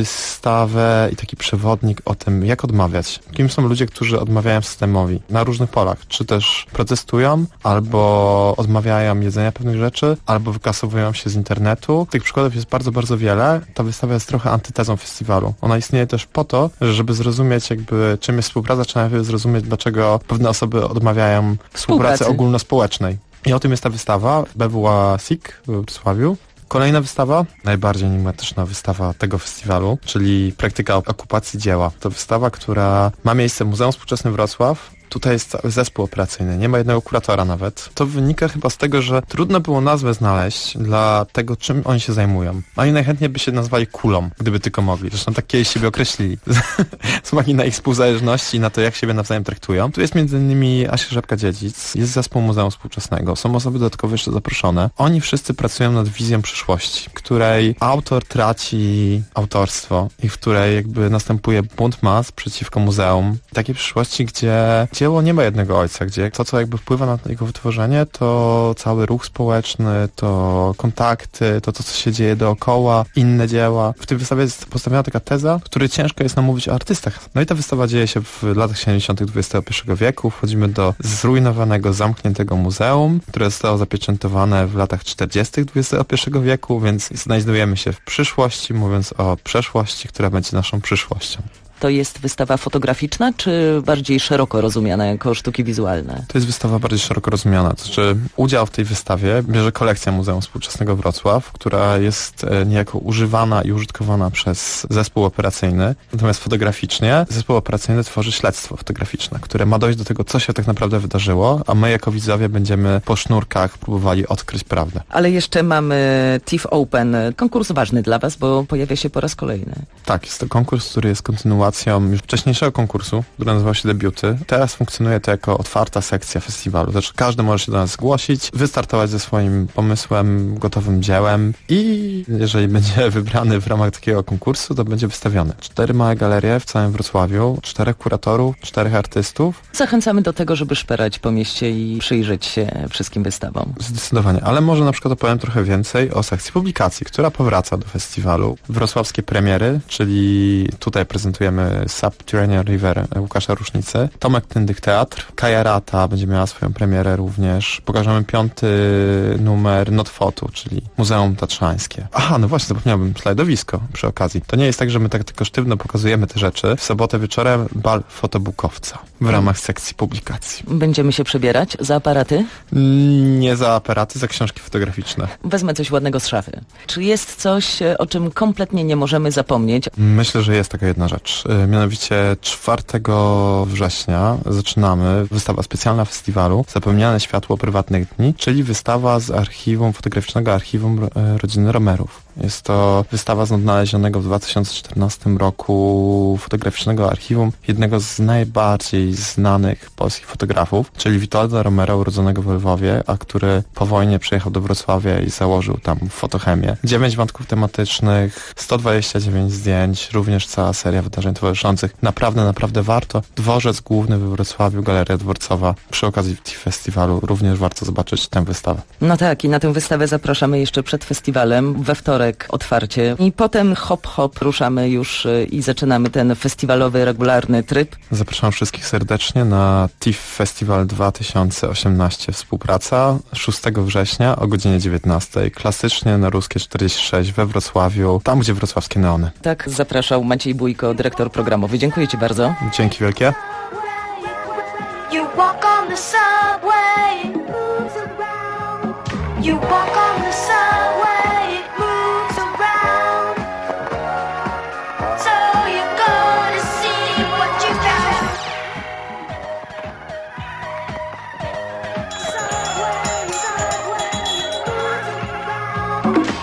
wystawę i taki przewodnik o tym, jak odmawiać. Kim są ludzie, którzy odmawiają systemowi na różnych polach, czy też protestują, albo odmawiają jedzenia pewnych rzeczy, albo wykasowują się z internetu. Tych przykładów jest bardzo, bardzo wiele. Ta wystawa jest trochę antytezą festiwalu. Ona istnieje też po to, żeby zrozumieć jakby czym jest współpraca, trzeba najpierw zrozumieć, dlaczego pewne osoby odmawiają współpracy ogólnospołecznej. I o tym jest ta wystawa BWA SIK w Wrocławiu. Kolejna wystawa, najbardziej enigmatyczna wystawa tego festiwalu, czyli Praktyka okupacji dzieła. To wystawa, która ma miejsce w Muzeum Współczesnym Wrocław. Tutaj jest cały zespół operacyjny, nie ma jednego kuratora nawet. To wynika chyba z tego, że trudno było nazwę znaleźć dla tego, czym oni się zajmują. Oni najchętniej by się nazwali kulą, gdyby tylko mogli. Zresztą tak kiedyś siebie określili. Z uwagi na ich współzależności i na to, jak siebie nawzajem traktują. Tu jest m.in. Asia Rzepka-Dziedzic, jest zespół Muzeum Współczesnego, są osoby dodatkowo jeszcze zaproszone. Oni wszyscy pracują nad wizją przyszłości, w której autor traci autorstwo i w której jakby następuje bunt mas przeciwko muzeum. Takiej przyszłości, gdzie dzieło nie ma jednego ojca, gdzie to, co jakby wpływa na jego wytworzenie, to cały ruch społeczny, to kontakty, to co się dzieje dookoła, inne dzieła. W tej wystawie jest postawiona taka teza, której ciężko jest nam mówić o artystach. No i ta wystawa dzieje się w latach 70. XXI wieku. Wchodzimy do zrujnowanego, zamkniętego muzeum, które zostało zapieczętowane w latach 40. XXI wieku, więc znajdujemy się w przyszłości, mówiąc o przeszłości, która będzie naszą przyszłością. To jest wystawa fotograficzna, czy bardziej szeroko rozumiana jako sztuki wizualne? To jest wystawa bardziej szeroko rozumiana. To znaczy udział w tej wystawie bierze kolekcja Muzeum Współczesnego Wrocław, która jest niejako używana i użytkowana przez zespół operacyjny. Natomiast fotograficznie zespół operacyjny tworzy śledztwo fotograficzne, które ma dojść do tego, co się tak naprawdę wydarzyło, a my jako widzowie będziemy po sznurkach próbowali odkryć prawdę. Ale jeszcze mamy TIFF Open, konkurs ważny dla Was, bo pojawia się po raz kolejny. Tak, jest to konkurs, który jest kontynuacją już wcześniejszego konkursu, który nazywał się Debiuty. Teraz funkcjonuje to jako otwarta sekcja festiwalu. Znaczy każdy może się do nas zgłosić, wystartować ze swoim pomysłem, gotowym dziełem i jeżeli będzie wybrany w ramach takiego konkursu, to będzie wystawiony. 4 małe galerie w całym Wrocławiu, 4 kuratorów, 4 artystów. Zachęcamy do tego, żeby szperać po mieście i przyjrzeć się wszystkim wystawom. Zdecydowanie, ale może na przykład opowiem trochę więcej o sekcji publikacji, która powraca do festiwalu. Wrocławskie premiery, czyli tutaj prezentujemy Subterranean River Łukasza Rusznicy, Tomek Tyndyk Teatr, Kaja Rata będzie miała swoją premierę również. Pokażemy 5. numer Notfotu, czyli Muzeum Tatrzańskie. Aha, no właśnie, zapomniałbym, slajdowisko przy okazji. To nie jest tak, że my tak tylko sztywno pokazujemy te rzeczy. W sobotę wieczorem bal fotobookowca w ramach sekcji publikacji. Będziemy się przebierać za aparaty? Nie za aparaty, za książki fotograficzne. Wezmę coś ładnego z szafy. Czy jest coś, o czym kompletnie nie możemy zapomnieć? Myślę, że jest taka jedna rzecz. Mianowicie 4 września zaczynamy wystawa specjalna festiwalu Zapomniane światło prywatnych dni, czyli wystawa z archiwum, fotograficznego archiwum rodziny Romerów. Jest to wystawa z odnalezionego w 2014 roku fotograficznego archiwum jednego z najbardziej znanych polskich fotografów, czyli Witolda Romera, urodzonego w Lwowie, a który po wojnie przyjechał do Wrocławia i założył tam Fotochemię. 9 wątków tematycznych, 129 zdjęć, również cała seria wydarzeń towarzyszących. Naprawdę warto. Dworzec Główny we Wrocławiu, Galeria Dworcowa. Przy okazji festiwalu również warto zobaczyć tę wystawę. No tak, i na tę wystawę zapraszamy jeszcze przed festiwalem. We wtorek otwarcie i potem hop ruszamy już i zaczynamy ten festiwalowy, regularny tryb. Zapraszam wszystkich serdecznie na TIFF Festival 2018 współpraca 6 września o godzinie 19. Klasycznie na Ruskie 46 we Wrocławiu, tam gdzie wrocławskie neony. Tak, zapraszał Maciej Bójko, dyrektor programowy. Dziękuję Ci bardzo. Dzięki wielkie. You walk on the subway, it moves around. You walk on the subway, it moves around. So you're gonna see what you found. Subway, it moves around.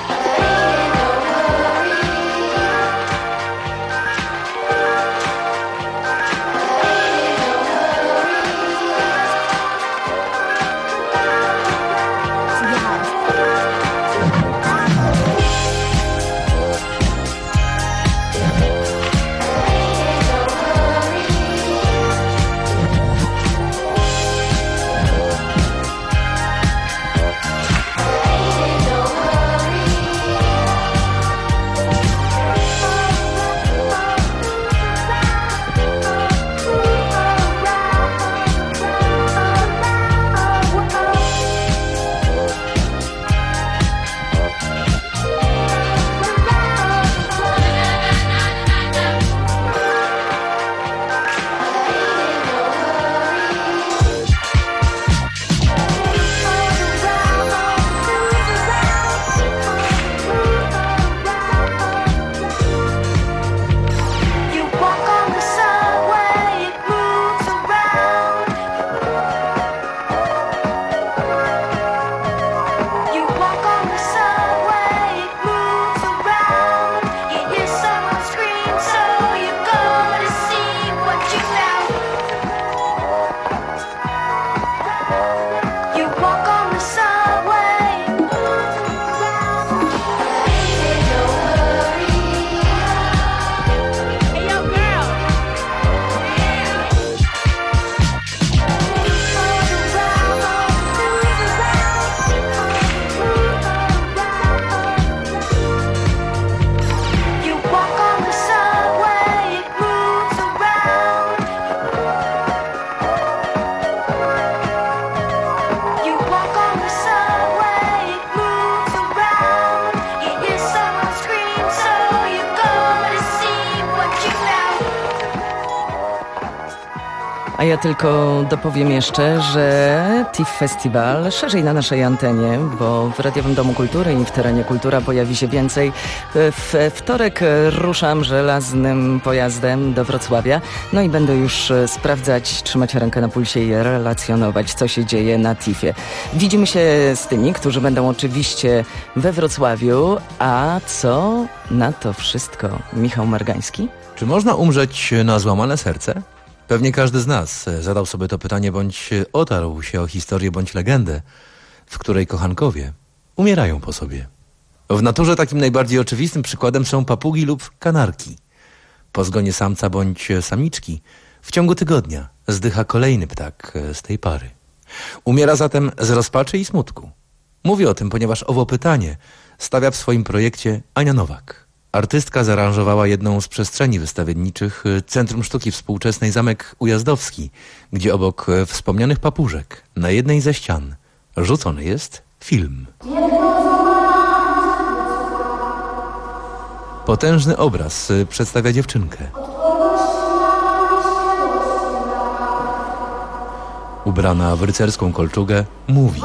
A ja tylko dopowiem jeszcze, że TIFF Festival szerzej na naszej antenie, bo w Radiowym Domu Kultury i w Terenie Kultura pojawi się więcej. W wtorek ruszam żelaznym pojazdem do Wrocławia, no i będę już sprawdzać, trzymać rękę na pulsie i relacjonować, co się dzieje na TIFF-ie. Widzimy się z tymi, którzy będą oczywiście we Wrocławiu, a co na to wszystko Michał Margański? Czy można umrzeć na złamane serce? Pewnie każdy z nas zadał sobie to pytanie, bądź otarł się o historię, bądź legendę, w której kochankowie umierają po sobie. W naturze takim najbardziej oczywistym przykładem są papugi lub kanarki. Po zgonie samca bądź samiczki w ciągu tygodnia zdycha kolejny ptak z tej pary. Umiera zatem z rozpaczy i smutku. Mówię o tym, ponieważ owo pytanie stawia w swoim projekcie Ania Nowak. Artystka zaaranżowała jedną z przestrzeni wystawienniczych Centrum Sztuki Współczesnej Zamek Ujazdowski, gdzie obok wspomnianych papużek na jednej ze ścian rzucony jest film. Potężny obraz przedstawia dziewczynkę. Ubrana w rycerską kolczugę mówi.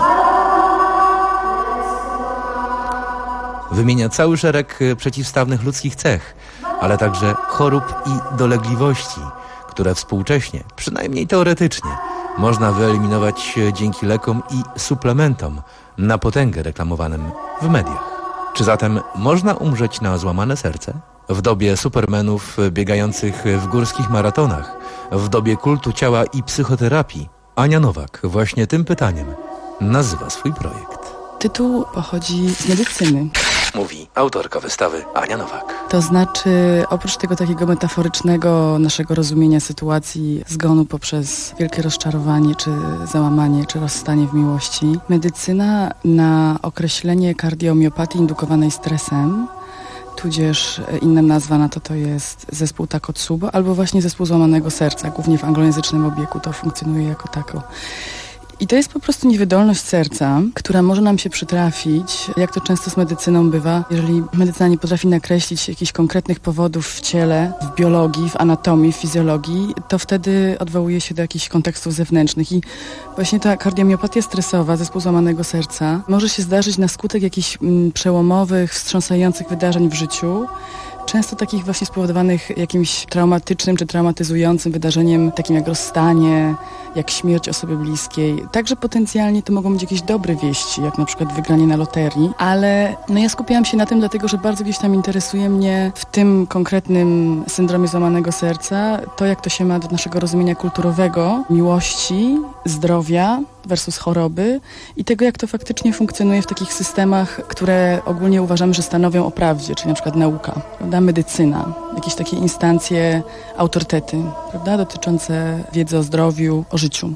Wymienia cały szereg przeciwstawnych ludzkich cech, ale także chorób i dolegliwości, które współcześnie, przynajmniej teoretycznie, można wyeliminować dzięki lekom i suplementom na potęgę reklamowanym w mediach. Czy zatem można umrzeć na złamane serce? W dobie supermenów biegających w górskich maratonach, w dobie kultu ciała i psychoterapii, Ania Nowak właśnie tym pytaniem nazywa swój projekt. Tytuł pochodzi z medycyny. Mówi autorka wystawy Ania Nowak. To znaczy, oprócz tego takiego metaforycznego naszego rozumienia sytuacji zgonu poprzez wielkie rozczarowanie, czy załamanie, czy rozstanie w miłości, medycyna na określenie kardiomiopatii indukowanej stresem, tudzież inna nazwa na to jest zespół Takotsubo, albo właśnie zespół złamanego serca, głównie w anglojęzycznym obiegu to funkcjonuje jako tako. I to jest po prostu niewydolność serca, która może nam się przytrafić, jak to często z medycyną bywa. Jeżeli medycyna nie potrafi nakreślić jakichś konkretnych powodów w ciele, w biologii, w anatomii, w fizjologii, to wtedy odwołuje się do jakichś kontekstów zewnętrznych. I właśnie ta kardiomiopatia stresowa, zespół złamanego serca, może się zdarzyć na skutek jakichś przełomowych, wstrząsających wydarzeń w życiu, często takich właśnie spowodowanych jakimś traumatycznym czy traumatyzującym wydarzeniem, takim jak rozstanie, jak śmierć osoby bliskiej. Także potencjalnie to mogą być jakieś dobre wieści, jak na przykład wygranie na loterii, ale ja skupiałam się na tym, dlatego że bardzo gdzieś tam interesuje mnie w tym konkretnym syndromie złamanego serca to, jak to się ma do naszego rozumienia kulturowego, miłości, zdrowia versus choroby i tego, jak to faktycznie funkcjonuje w takich systemach, które ogólnie uważamy, że stanowią o prawdzie, czyli na przykład nauka, prawda, medycyna, jakieś takie instancje, autorytety, prawda, dotyczące wiedzy o zdrowiu, o życiu.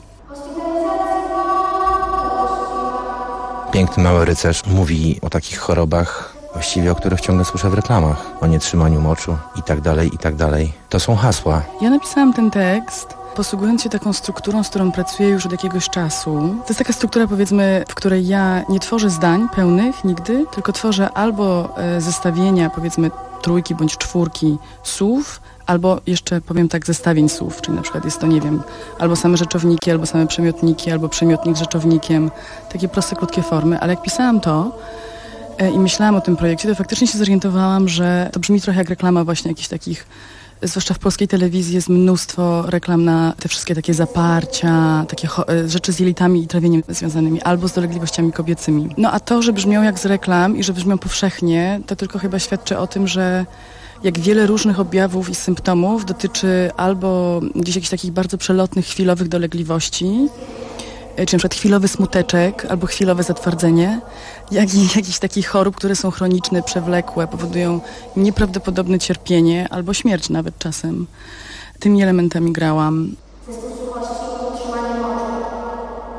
Piękny mały rycerz mówi o takich chorobach, właściwie o których ciągle słyszę w reklamach, o nietrzymaniu moczu i tak dalej, i tak dalej. To są hasła. Ja napisałam ten tekst posługując się taką strukturą, z którą pracuję już od jakiegoś czasu. To jest taka struktura, powiedzmy, w której ja nie tworzę zdań pełnych nigdy, tylko tworzę albo zestawienia, powiedzmy, 3 bądź 4 słów, albo jeszcze powiem tak, zestawień słów, czyli na przykład jest to, nie wiem, albo same rzeczowniki, albo same przemiotniki, albo przemiotnik z rzeczownikiem. Takie proste, krótkie formy, ale jak pisałam to i myślałam o tym projekcie, to faktycznie się zorientowałam, że to brzmi trochę jak reklama właśnie jakichś takich, zwłaszcza w polskiej telewizji jest mnóstwo reklam na te wszystkie takie zaparcia, takie rzeczy z jelitami i trawieniem związanymi, albo z dolegliwościami kobiecymi. No a to, że brzmią jak z reklam i że brzmią powszechnie, to tylko chyba świadczy o tym, że jak wiele różnych objawów i symptomów dotyczy albo gdzieś jakichś takich bardzo przelotnych, chwilowych dolegliwości, czy na przykład chwilowy smuteczek albo chwilowe zatwardzenie, jak i jakichś takich chorób, które są chroniczne, przewlekłe, powodują nieprawdopodobne cierpienie albo śmierć nawet czasem. Tymi elementami grałam.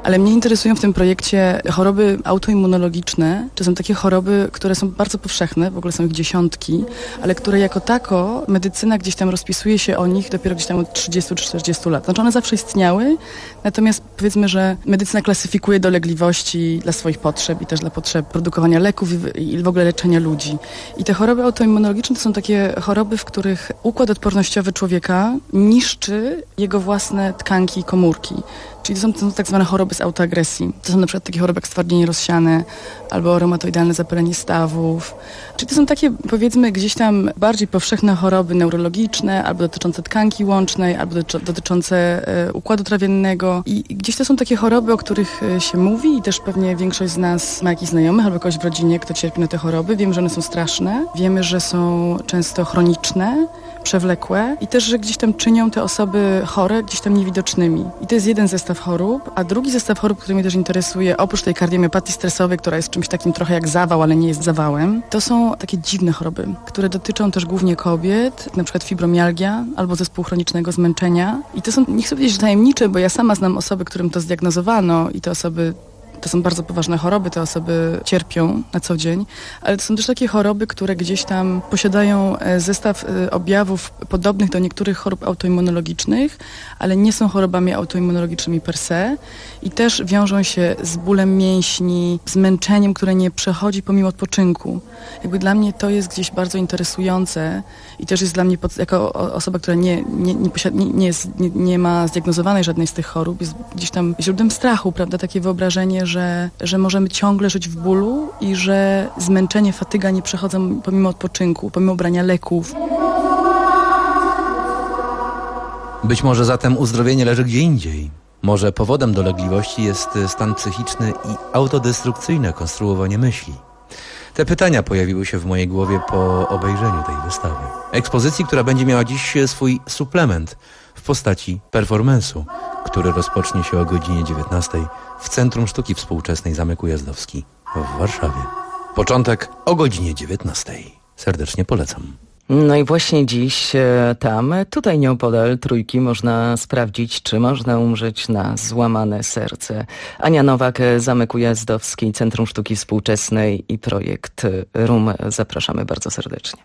Ale mnie interesują w tym projekcie choroby autoimmunologiczne. To są takie choroby, które są bardzo powszechne, w ogóle są ich dziesiątki, ale które jako tako medycyna gdzieś tam rozpisuje się o nich dopiero gdzieś tam od 30 czy 40 lat. Znaczy one zawsze istniały, natomiast powiedzmy, że medycyna klasyfikuje dolegliwości dla swoich potrzeb i też dla potrzeb produkowania leków i w ogóle leczenia ludzi. I te choroby autoimmunologiczne to są takie choroby, w których układ odpornościowy człowieka niszczy jego własne tkanki i komórki. Czyli to są tak zwane choroby z autoagresji. To są na przykład takie choroby jak stwardnienie rozsiane albo reumatoidalne zapalenie stawów. Czyli to są takie, powiedzmy, gdzieś tam bardziej powszechne choroby neurologiczne albo dotyczące tkanki łącznej, albo dotyczące układu trawiennego. I gdzieś to są takie choroby, o których się mówi i też pewnie większość z nas ma jakichś znajomych albo kogoś w rodzinie, kto cierpi na te choroby. Wiemy, że one są straszne. Wiemy, że są często chroniczne, przewlekłe i też, że gdzieś tam czynią te osoby chore gdzieś tam niewidocznymi. I to jest jeden zestaw chorób, a drugi zestaw chorób, który mnie też interesuje, oprócz tej kardiomiopatii stresowej, która jest czymś takim trochę jak zawał, ale nie jest zawałem, to są takie dziwne choroby, które dotyczą też głównie kobiet, na przykład fibromialgia albo zespół chronicznego zmęczenia. I to są, nie chcę powiedzieć, że tajemnicze, bo ja sama znam osoby, którym to zdiagnozowano i te osoby to są bardzo poważne choroby, te osoby cierpią na co dzień, ale to są też takie choroby, które gdzieś tam posiadają zestaw objawów podobnych do niektórych chorób autoimmunologicznych, ale nie są chorobami autoimmunologicznymi per se i też wiążą się z bólem mięśni, zmęczeniem, które nie przechodzi pomimo odpoczynku. Jakby dla mnie to jest gdzieś bardzo interesujące i też jest dla mnie, jako osoba, która nie ma zdiagnozowanej żadnej z tych chorób, jest gdzieś tam źródłem strachu, prawda, takie wyobrażenie, że możemy ciągle żyć w bólu i że zmęczenie, fatyga nie przechodzą pomimo odpoczynku, pomimo brania leków. Być może zatem uzdrowienie leży gdzie indziej. Może powodem dolegliwości jest stan psychiczny i autodestrukcyjne konstruowanie myśli. Te pytania pojawiły się w mojej głowie po obejrzeniu tej wystawy. Ekspozycji, która będzie miała dziś swój suplement w postaci performance'u, który rozpocznie się o godzinie 19 w Centrum Sztuki Współczesnej Zamek Ujazdowski w Warszawie. Początek o godzinie 19. Serdecznie polecam. No i właśnie dziś tutaj nieopodal Trójki można sprawdzić, czy można umrzeć na złamane serce. Ania Nowak, Zamek Ujazdowski, Centrum Sztuki Współczesnej i projekt RUM. Zapraszamy bardzo serdecznie.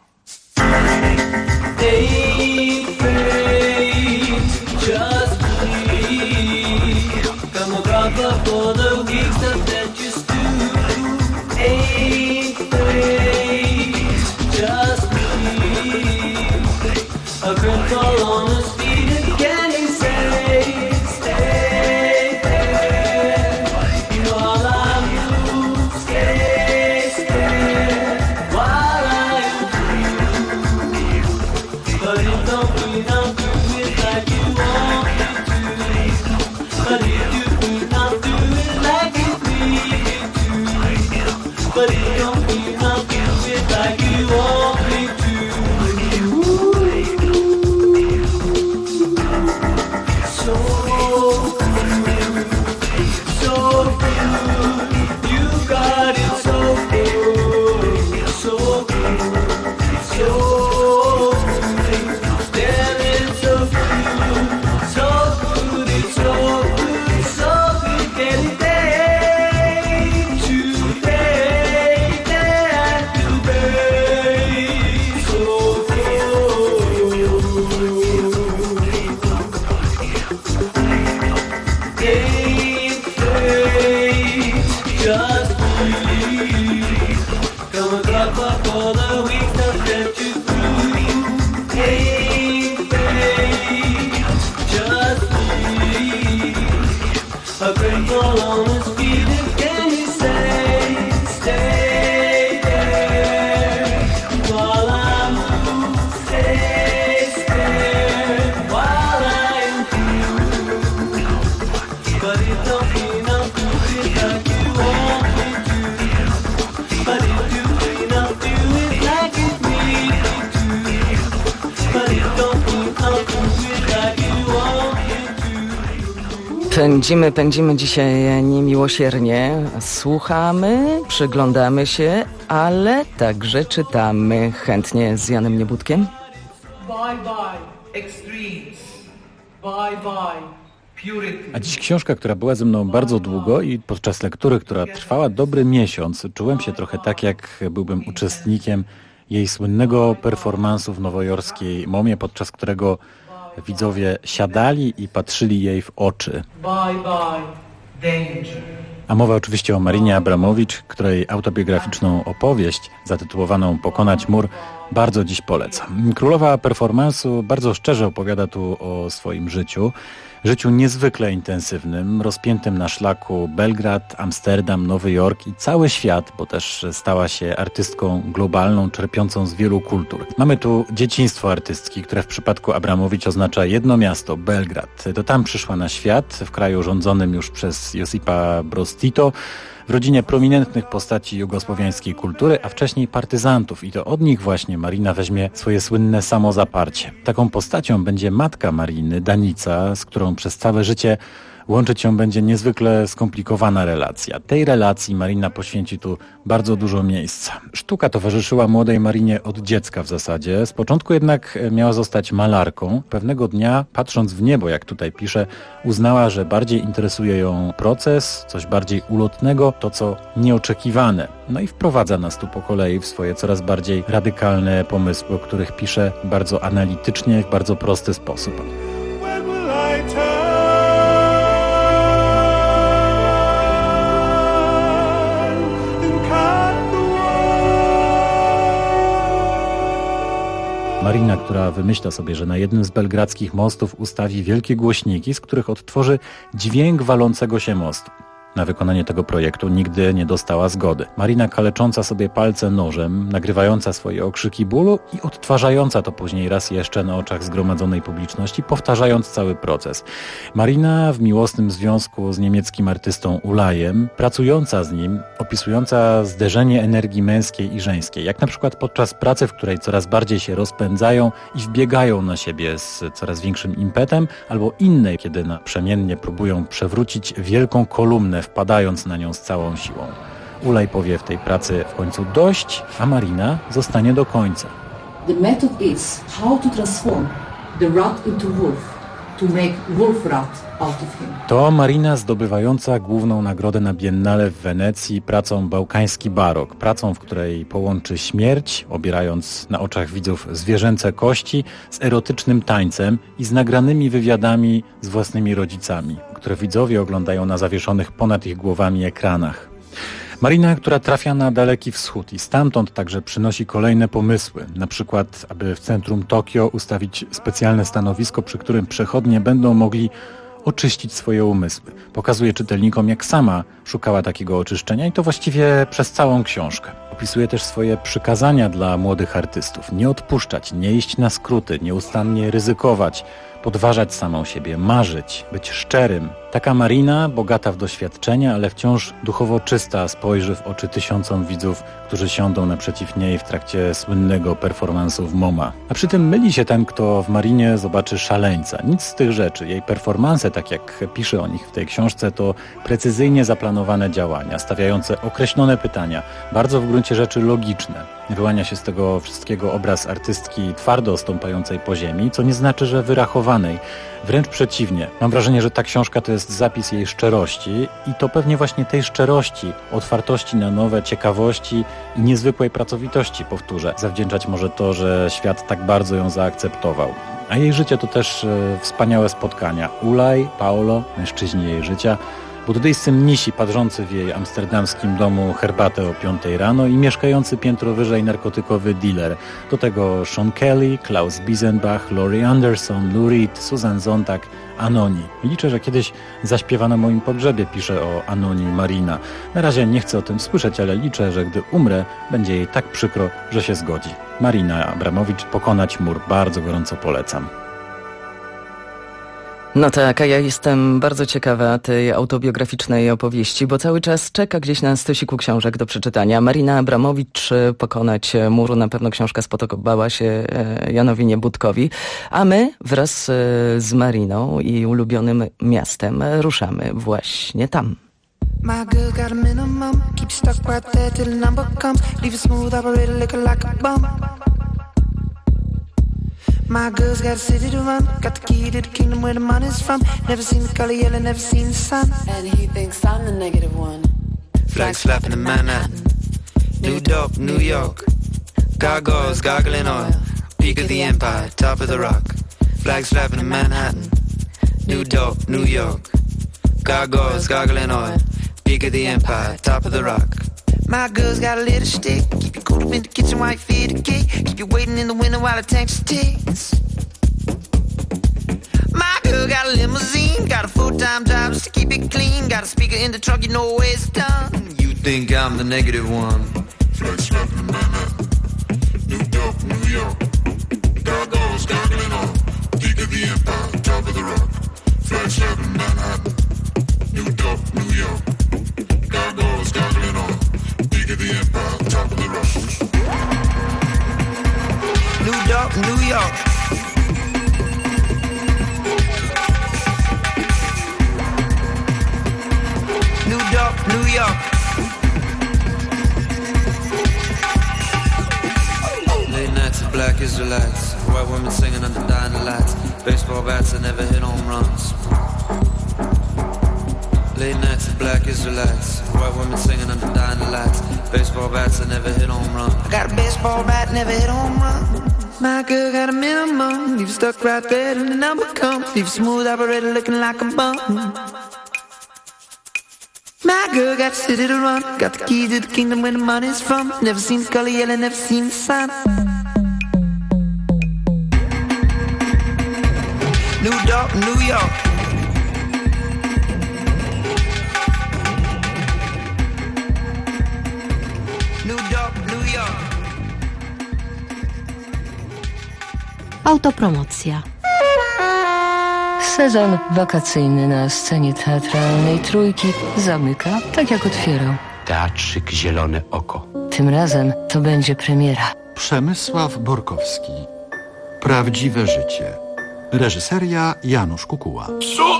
Pędzimy dzisiaj niemiłosiernie, słuchamy, przyglądamy się, ale także czytamy. Chętnie z Janem Niebudkiem. Bye bye extremes, bye bye A dziś książka, która była ze mną bardzo długo i podczas lektury, która trwała dobry miesiąc, czułem się trochę tak, jak byłbym uczestnikiem jej słynnego performansu w nowojorskiej MoMie, podczas którego widzowie siadali i patrzyli jej w oczy. Bye bye, danger. A mowa oczywiście o Marinie Abramowicz, której autobiograficzną opowieść zatytułowaną Pokonać mur bardzo dziś polecam. Królowa performansu bardzo szczerze opowiada tu o swoim życiu niezwykle intensywnym, rozpiętym na szlaku Belgrad, Amsterdam, Nowy Jork i cały świat, bo też stała się artystką globalną, czerpiącą z wielu kultur. Mamy tu dzieciństwo artystki, które w przypadku Abramowicz oznacza jedno miasto, Belgrad. To tam przyszła na świat, w kraju rządzonym już przez Josipa Broz Tito, w rodzinie prominentnych postaci jugosłowiańskiej kultury, a wcześniej partyzantów i to od nich właśnie Marina weźmie swoje słynne samozaparcie. Taką postacią będzie matka Mariny, Danica, z którą przez całe życie łączyć ją będzie niezwykle skomplikowana relacja. Tej relacji Marina poświęci tu bardzo dużo miejsca. Sztuka towarzyszyła młodej Marinie od dziecka w zasadzie. Z początku jednak miała zostać malarką. Pewnego dnia, patrząc w niebo, jak tutaj pisze, uznała, że bardziej interesuje ją proces, coś bardziej ulotnego, to co nieoczekiwane. No i wprowadza nas tu po kolei w swoje coraz bardziej radykalne pomysły, o których pisze bardzo analitycznie, w bardzo prosty sposób. Marina, która wymyśla sobie, że na jednym z belgradzkich mostów ustawi wielkie głośniki, z których odtworzy dźwięk walącego się mostu. Na wykonanie tego projektu nigdy nie dostała zgody. Marina kalecząca sobie palce nożem, nagrywająca swoje okrzyki bólu i odtwarzająca to później raz jeszcze na oczach zgromadzonej publiczności, powtarzając cały proces. Marina w miłosnym związku z niemieckim artystą Ulajem, pracująca z nim, opisująca zderzenie energii męskiej i żeńskiej, jak na przykład podczas pracy, w której coraz bardziej się rozpędzają i wbiegają na siebie z coraz większym impetem, albo innej, kiedy naprzemiennie próbują przewrócić wielką kolumnę, wpadając na nią z całą siłą. Ulaj powie w tej pracy w końcu dość, a Marina zostanie do końca. The method is how to transform the rat into wolf, to make wolf rat out of him. To Marina zdobywająca główną nagrodę na Biennale w Wenecji pracą Bałkański barok, pracą, w której połączy śmierć, obierając na oczach widzów zwierzęce kości, z erotycznym tańcem i z nagranymi wywiadami z własnymi rodzicami, które widzowie oglądają na zawieszonych ponad ich głowami ekranach. Marina, która trafia na Daleki Wschód i stamtąd także przynosi kolejne pomysły, na przykład, aby w centrum Tokio ustawić specjalne stanowisko, przy którym przechodnie będą mogli oczyścić swoje umysły. Pokazuje czytelnikom, jak sama szukała takiego oczyszczenia i to właściwie przez całą książkę. Opisuje też swoje przykazania dla młodych artystów. Nie odpuszczać, nie iść na skróty, nieustannie ryzykować, podważać samą siebie, marzyć, być szczerym. Taka Marina, bogata w doświadczenia, ale wciąż duchowo czysta, spojrzy w oczy tysiącom widzów, którzy siądą naprzeciw niej w trakcie słynnego performansu w MoMA. A przy tym myli się ten, kto w Marinie zobaczy szaleńca. Nic z tych rzeczy. Jej performanse, tak jak pisze o nich w tej książce, to precyzyjnie zaplanowane działania, stawiające określone pytania, bardzo w gruncie rzeczy logiczne. Wyłania się z tego wszystkiego obraz artystki twardo stąpającej po ziemi, co nie znaczy, że wyrachowanej. Wręcz przeciwnie. Mam wrażenie, że ta książka to jest zapis jej szczerości i to pewnie właśnie tej szczerości, otwartości na nowe, ciekawości i niezwykłej pracowitości, powtórzę, zawdzięczać może to, że świat tak bardzo ją zaakceptował. A jej życie to też wspaniałe spotkania. Ulaj, Paolo, mężczyźni jej życia, buddyjscy mnisi padrzący w jej amsterdamskim domu herbatę o 5 rano i mieszkający piętro wyżej narkotykowy dealer. Do tego Sean Kelly, Klaus Biesenbach, Laurie Anderson, Lou Reed, Susan Sontag, Anoni. Liczę, że kiedyś zaśpiewa na moim pogrzebie, pisze o Anoni Marina. Na razie nie chcę o tym słyszeć, ale liczę, że gdy umrę, będzie jej tak przykro, że się zgodzi. Marina Abramowicz, Pokonać mur. Bardzo gorąco polecam. No tak, a ja jestem bardzo ciekawa tej autobiograficznej opowieści, bo cały czas czeka gdzieś na stosiku książek do przeczytania. Marina Abramowicz, Pokonać mur, na pewno książka spodobała się Janowi Niebudkowi, a my wraz z Mariną i ulubionym miastem ruszamy właśnie tam. My girl got a minimum, keep stuck right there till the number comes, leave it smooth, operator looking like a bum. My girl's got a city to run, got the key to the kingdom where the money's from. Never seen the color yellow, never seen the sun. And he thinks I'm the negative one. Flag slapping in Manhattan, New Dope, New York. Gargoyles gargling oil, peak of the empire, top of the rock. Flag slapping in Manhattan, New Dope, New York. Gargoyles gargling oil, peak of the empire, top of the rock. My girl's got a little stick, keep you cool up in the kitchen while you feed the cake. Keep you waiting in the window while the tank ticks. My girl got a limousine, got a full-time job just to keep it clean. Got a speaker in the truck, you know where it's done. You think I'm the negative one. Flag slapping in Manhattan, New Dope, New York. Gargoyles gargling on, peak of the empire, top of the rock. Flag slapping in Manhattan, New Dope, New York. Gargoyles gargling on, peak of the empire, top of the rock. New Dope, New York. New Dope, New York. Late nights of black Israelites, white women singing under dying lights. Baseball bats that never hit home runs. Late nights of black Israelites, white women singing under dying lights. Baseball bats that never hit home run. I got a baseball bat, never hit home run. My girl got a minimum, leave you stuck right there till the number comes. Leave you smooth operator looking like a bum. My girl got the city to run, got the key to the kingdom where the money's from. Never seen the color yellow, never seen the sun. New Dope, New York. New Dope, New York. Autopromocja. Sezon wakacyjny na scenie teatralnej Trójki zamyka tak jak otwierał. Teatrzyk Zielone Oko. Tym razem to będzie premiera. Przemysław Borkowski. Prawdziwe życie. Reżyseria Janusz Kukuła. Co?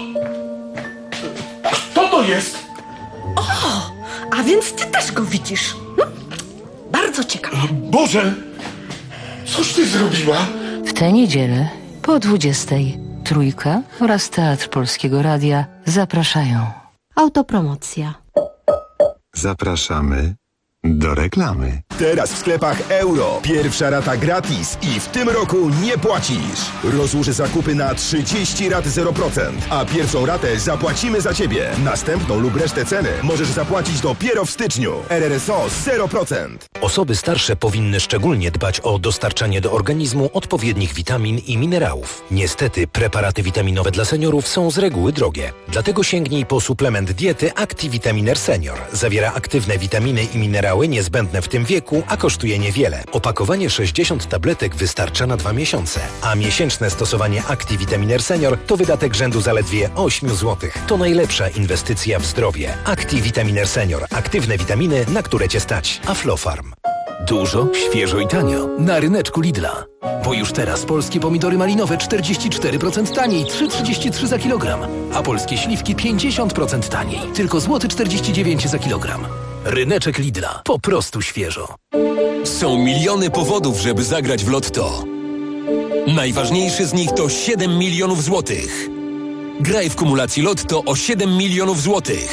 Kto to jest? O, a więc ty też go widzisz. Bardzo ciekawe. Boże! Cóż ty zrobiła? W tę niedzielę po 20:00 Trójka oraz Teatr Polskiego Radia zapraszają. Autopromocja. Zapraszamy do reklamy. Teraz w sklepach Euro. Pierwsza rata gratis i w tym roku nie płacisz. Rozłóż zakupy na 30 rat 0%, a pierwszą ratę zapłacimy za Ciebie. Następną lub resztę ceny możesz zapłacić dopiero w styczniu. RRSO 0%. Osoby starsze powinny szczególnie dbać o dostarczanie do organizmu odpowiednich witamin i minerałów. Niestety preparaty witaminowe dla seniorów są z reguły drogie. Dlatego sięgnij po suplement diety ActiVitaminer Senior. Zawiera aktywne witaminy i minerały niezbędne w tym wieku, a kosztuje niewiele. Opakowanie 60 tabletek wystarcza na 2 miesiące, a miesięczne stosowanie ActiVitaminer Senior to wydatek rzędu zaledwie 8 zł. To najlepsza inwestycja w zdrowie. ActiVitaminer Senior. Aktywne witaminy, na które Cię stać. Aflofarm. Dużo, świeżo i tanio. Na ryneczku Lidla. Bo już teraz polskie pomidory malinowe 44% taniej, 3,33 za kilogram. A polskie śliwki 50% taniej, tylko złoty 49 za kilogram. Ryneczek Lidla. Po prostu świeżo. Są miliony powodów, żeby zagrać w Lotto. Najważniejszy z nich to 7 milionów złotych. Graj w kumulacji Lotto o 7 milionów złotych.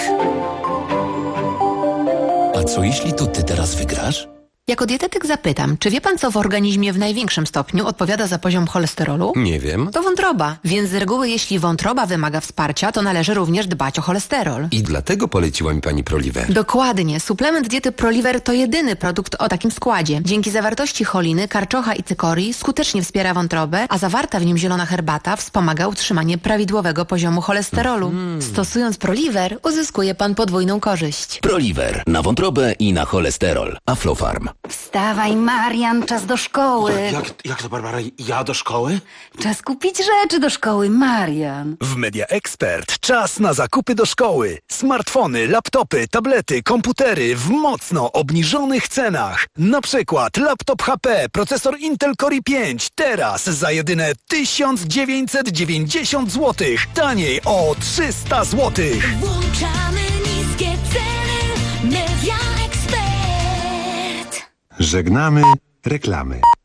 A co jeśli to ty teraz wygrasz? Jako dietetyk zapytam, czy wie pan, co w organizmie w największym stopniu odpowiada za poziom cholesterolu? Nie wiem. To wątroba, więc z reguły jeśli wątroba wymaga wsparcia, to należy również dbać o cholesterol. I dlatego poleciła mi pani Proliver. Dokładnie. Suplement diety Proliver to jedyny produkt o takim składzie. Dzięki zawartości choliny, karczocha i cykorii skutecznie wspiera wątrobę, a zawarta w nim zielona herbata wspomaga utrzymanie prawidłowego poziomu cholesterolu. Stosując Proliver, uzyskuje pan podwójną korzyść. Proliver. Na wątrobę i na cholesterol. Aflofarm. Wstawaj, Marian, czas do szkoły. Jak to, Barbara? Ja do szkoły? Czas kupić rzeczy do szkoły, Marian. W Media Expert czas na zakupy do szkoły. Smartfony, laptopy, tablety, komputery w mocno obniżonych cenach. Na przykład laptop HP, procesor Intel Core i5 teraz za jedyne 1990 zł. Taniej o 300 zł. Włączamy niskie ceny. Media Expert. Żegnamy reklamy.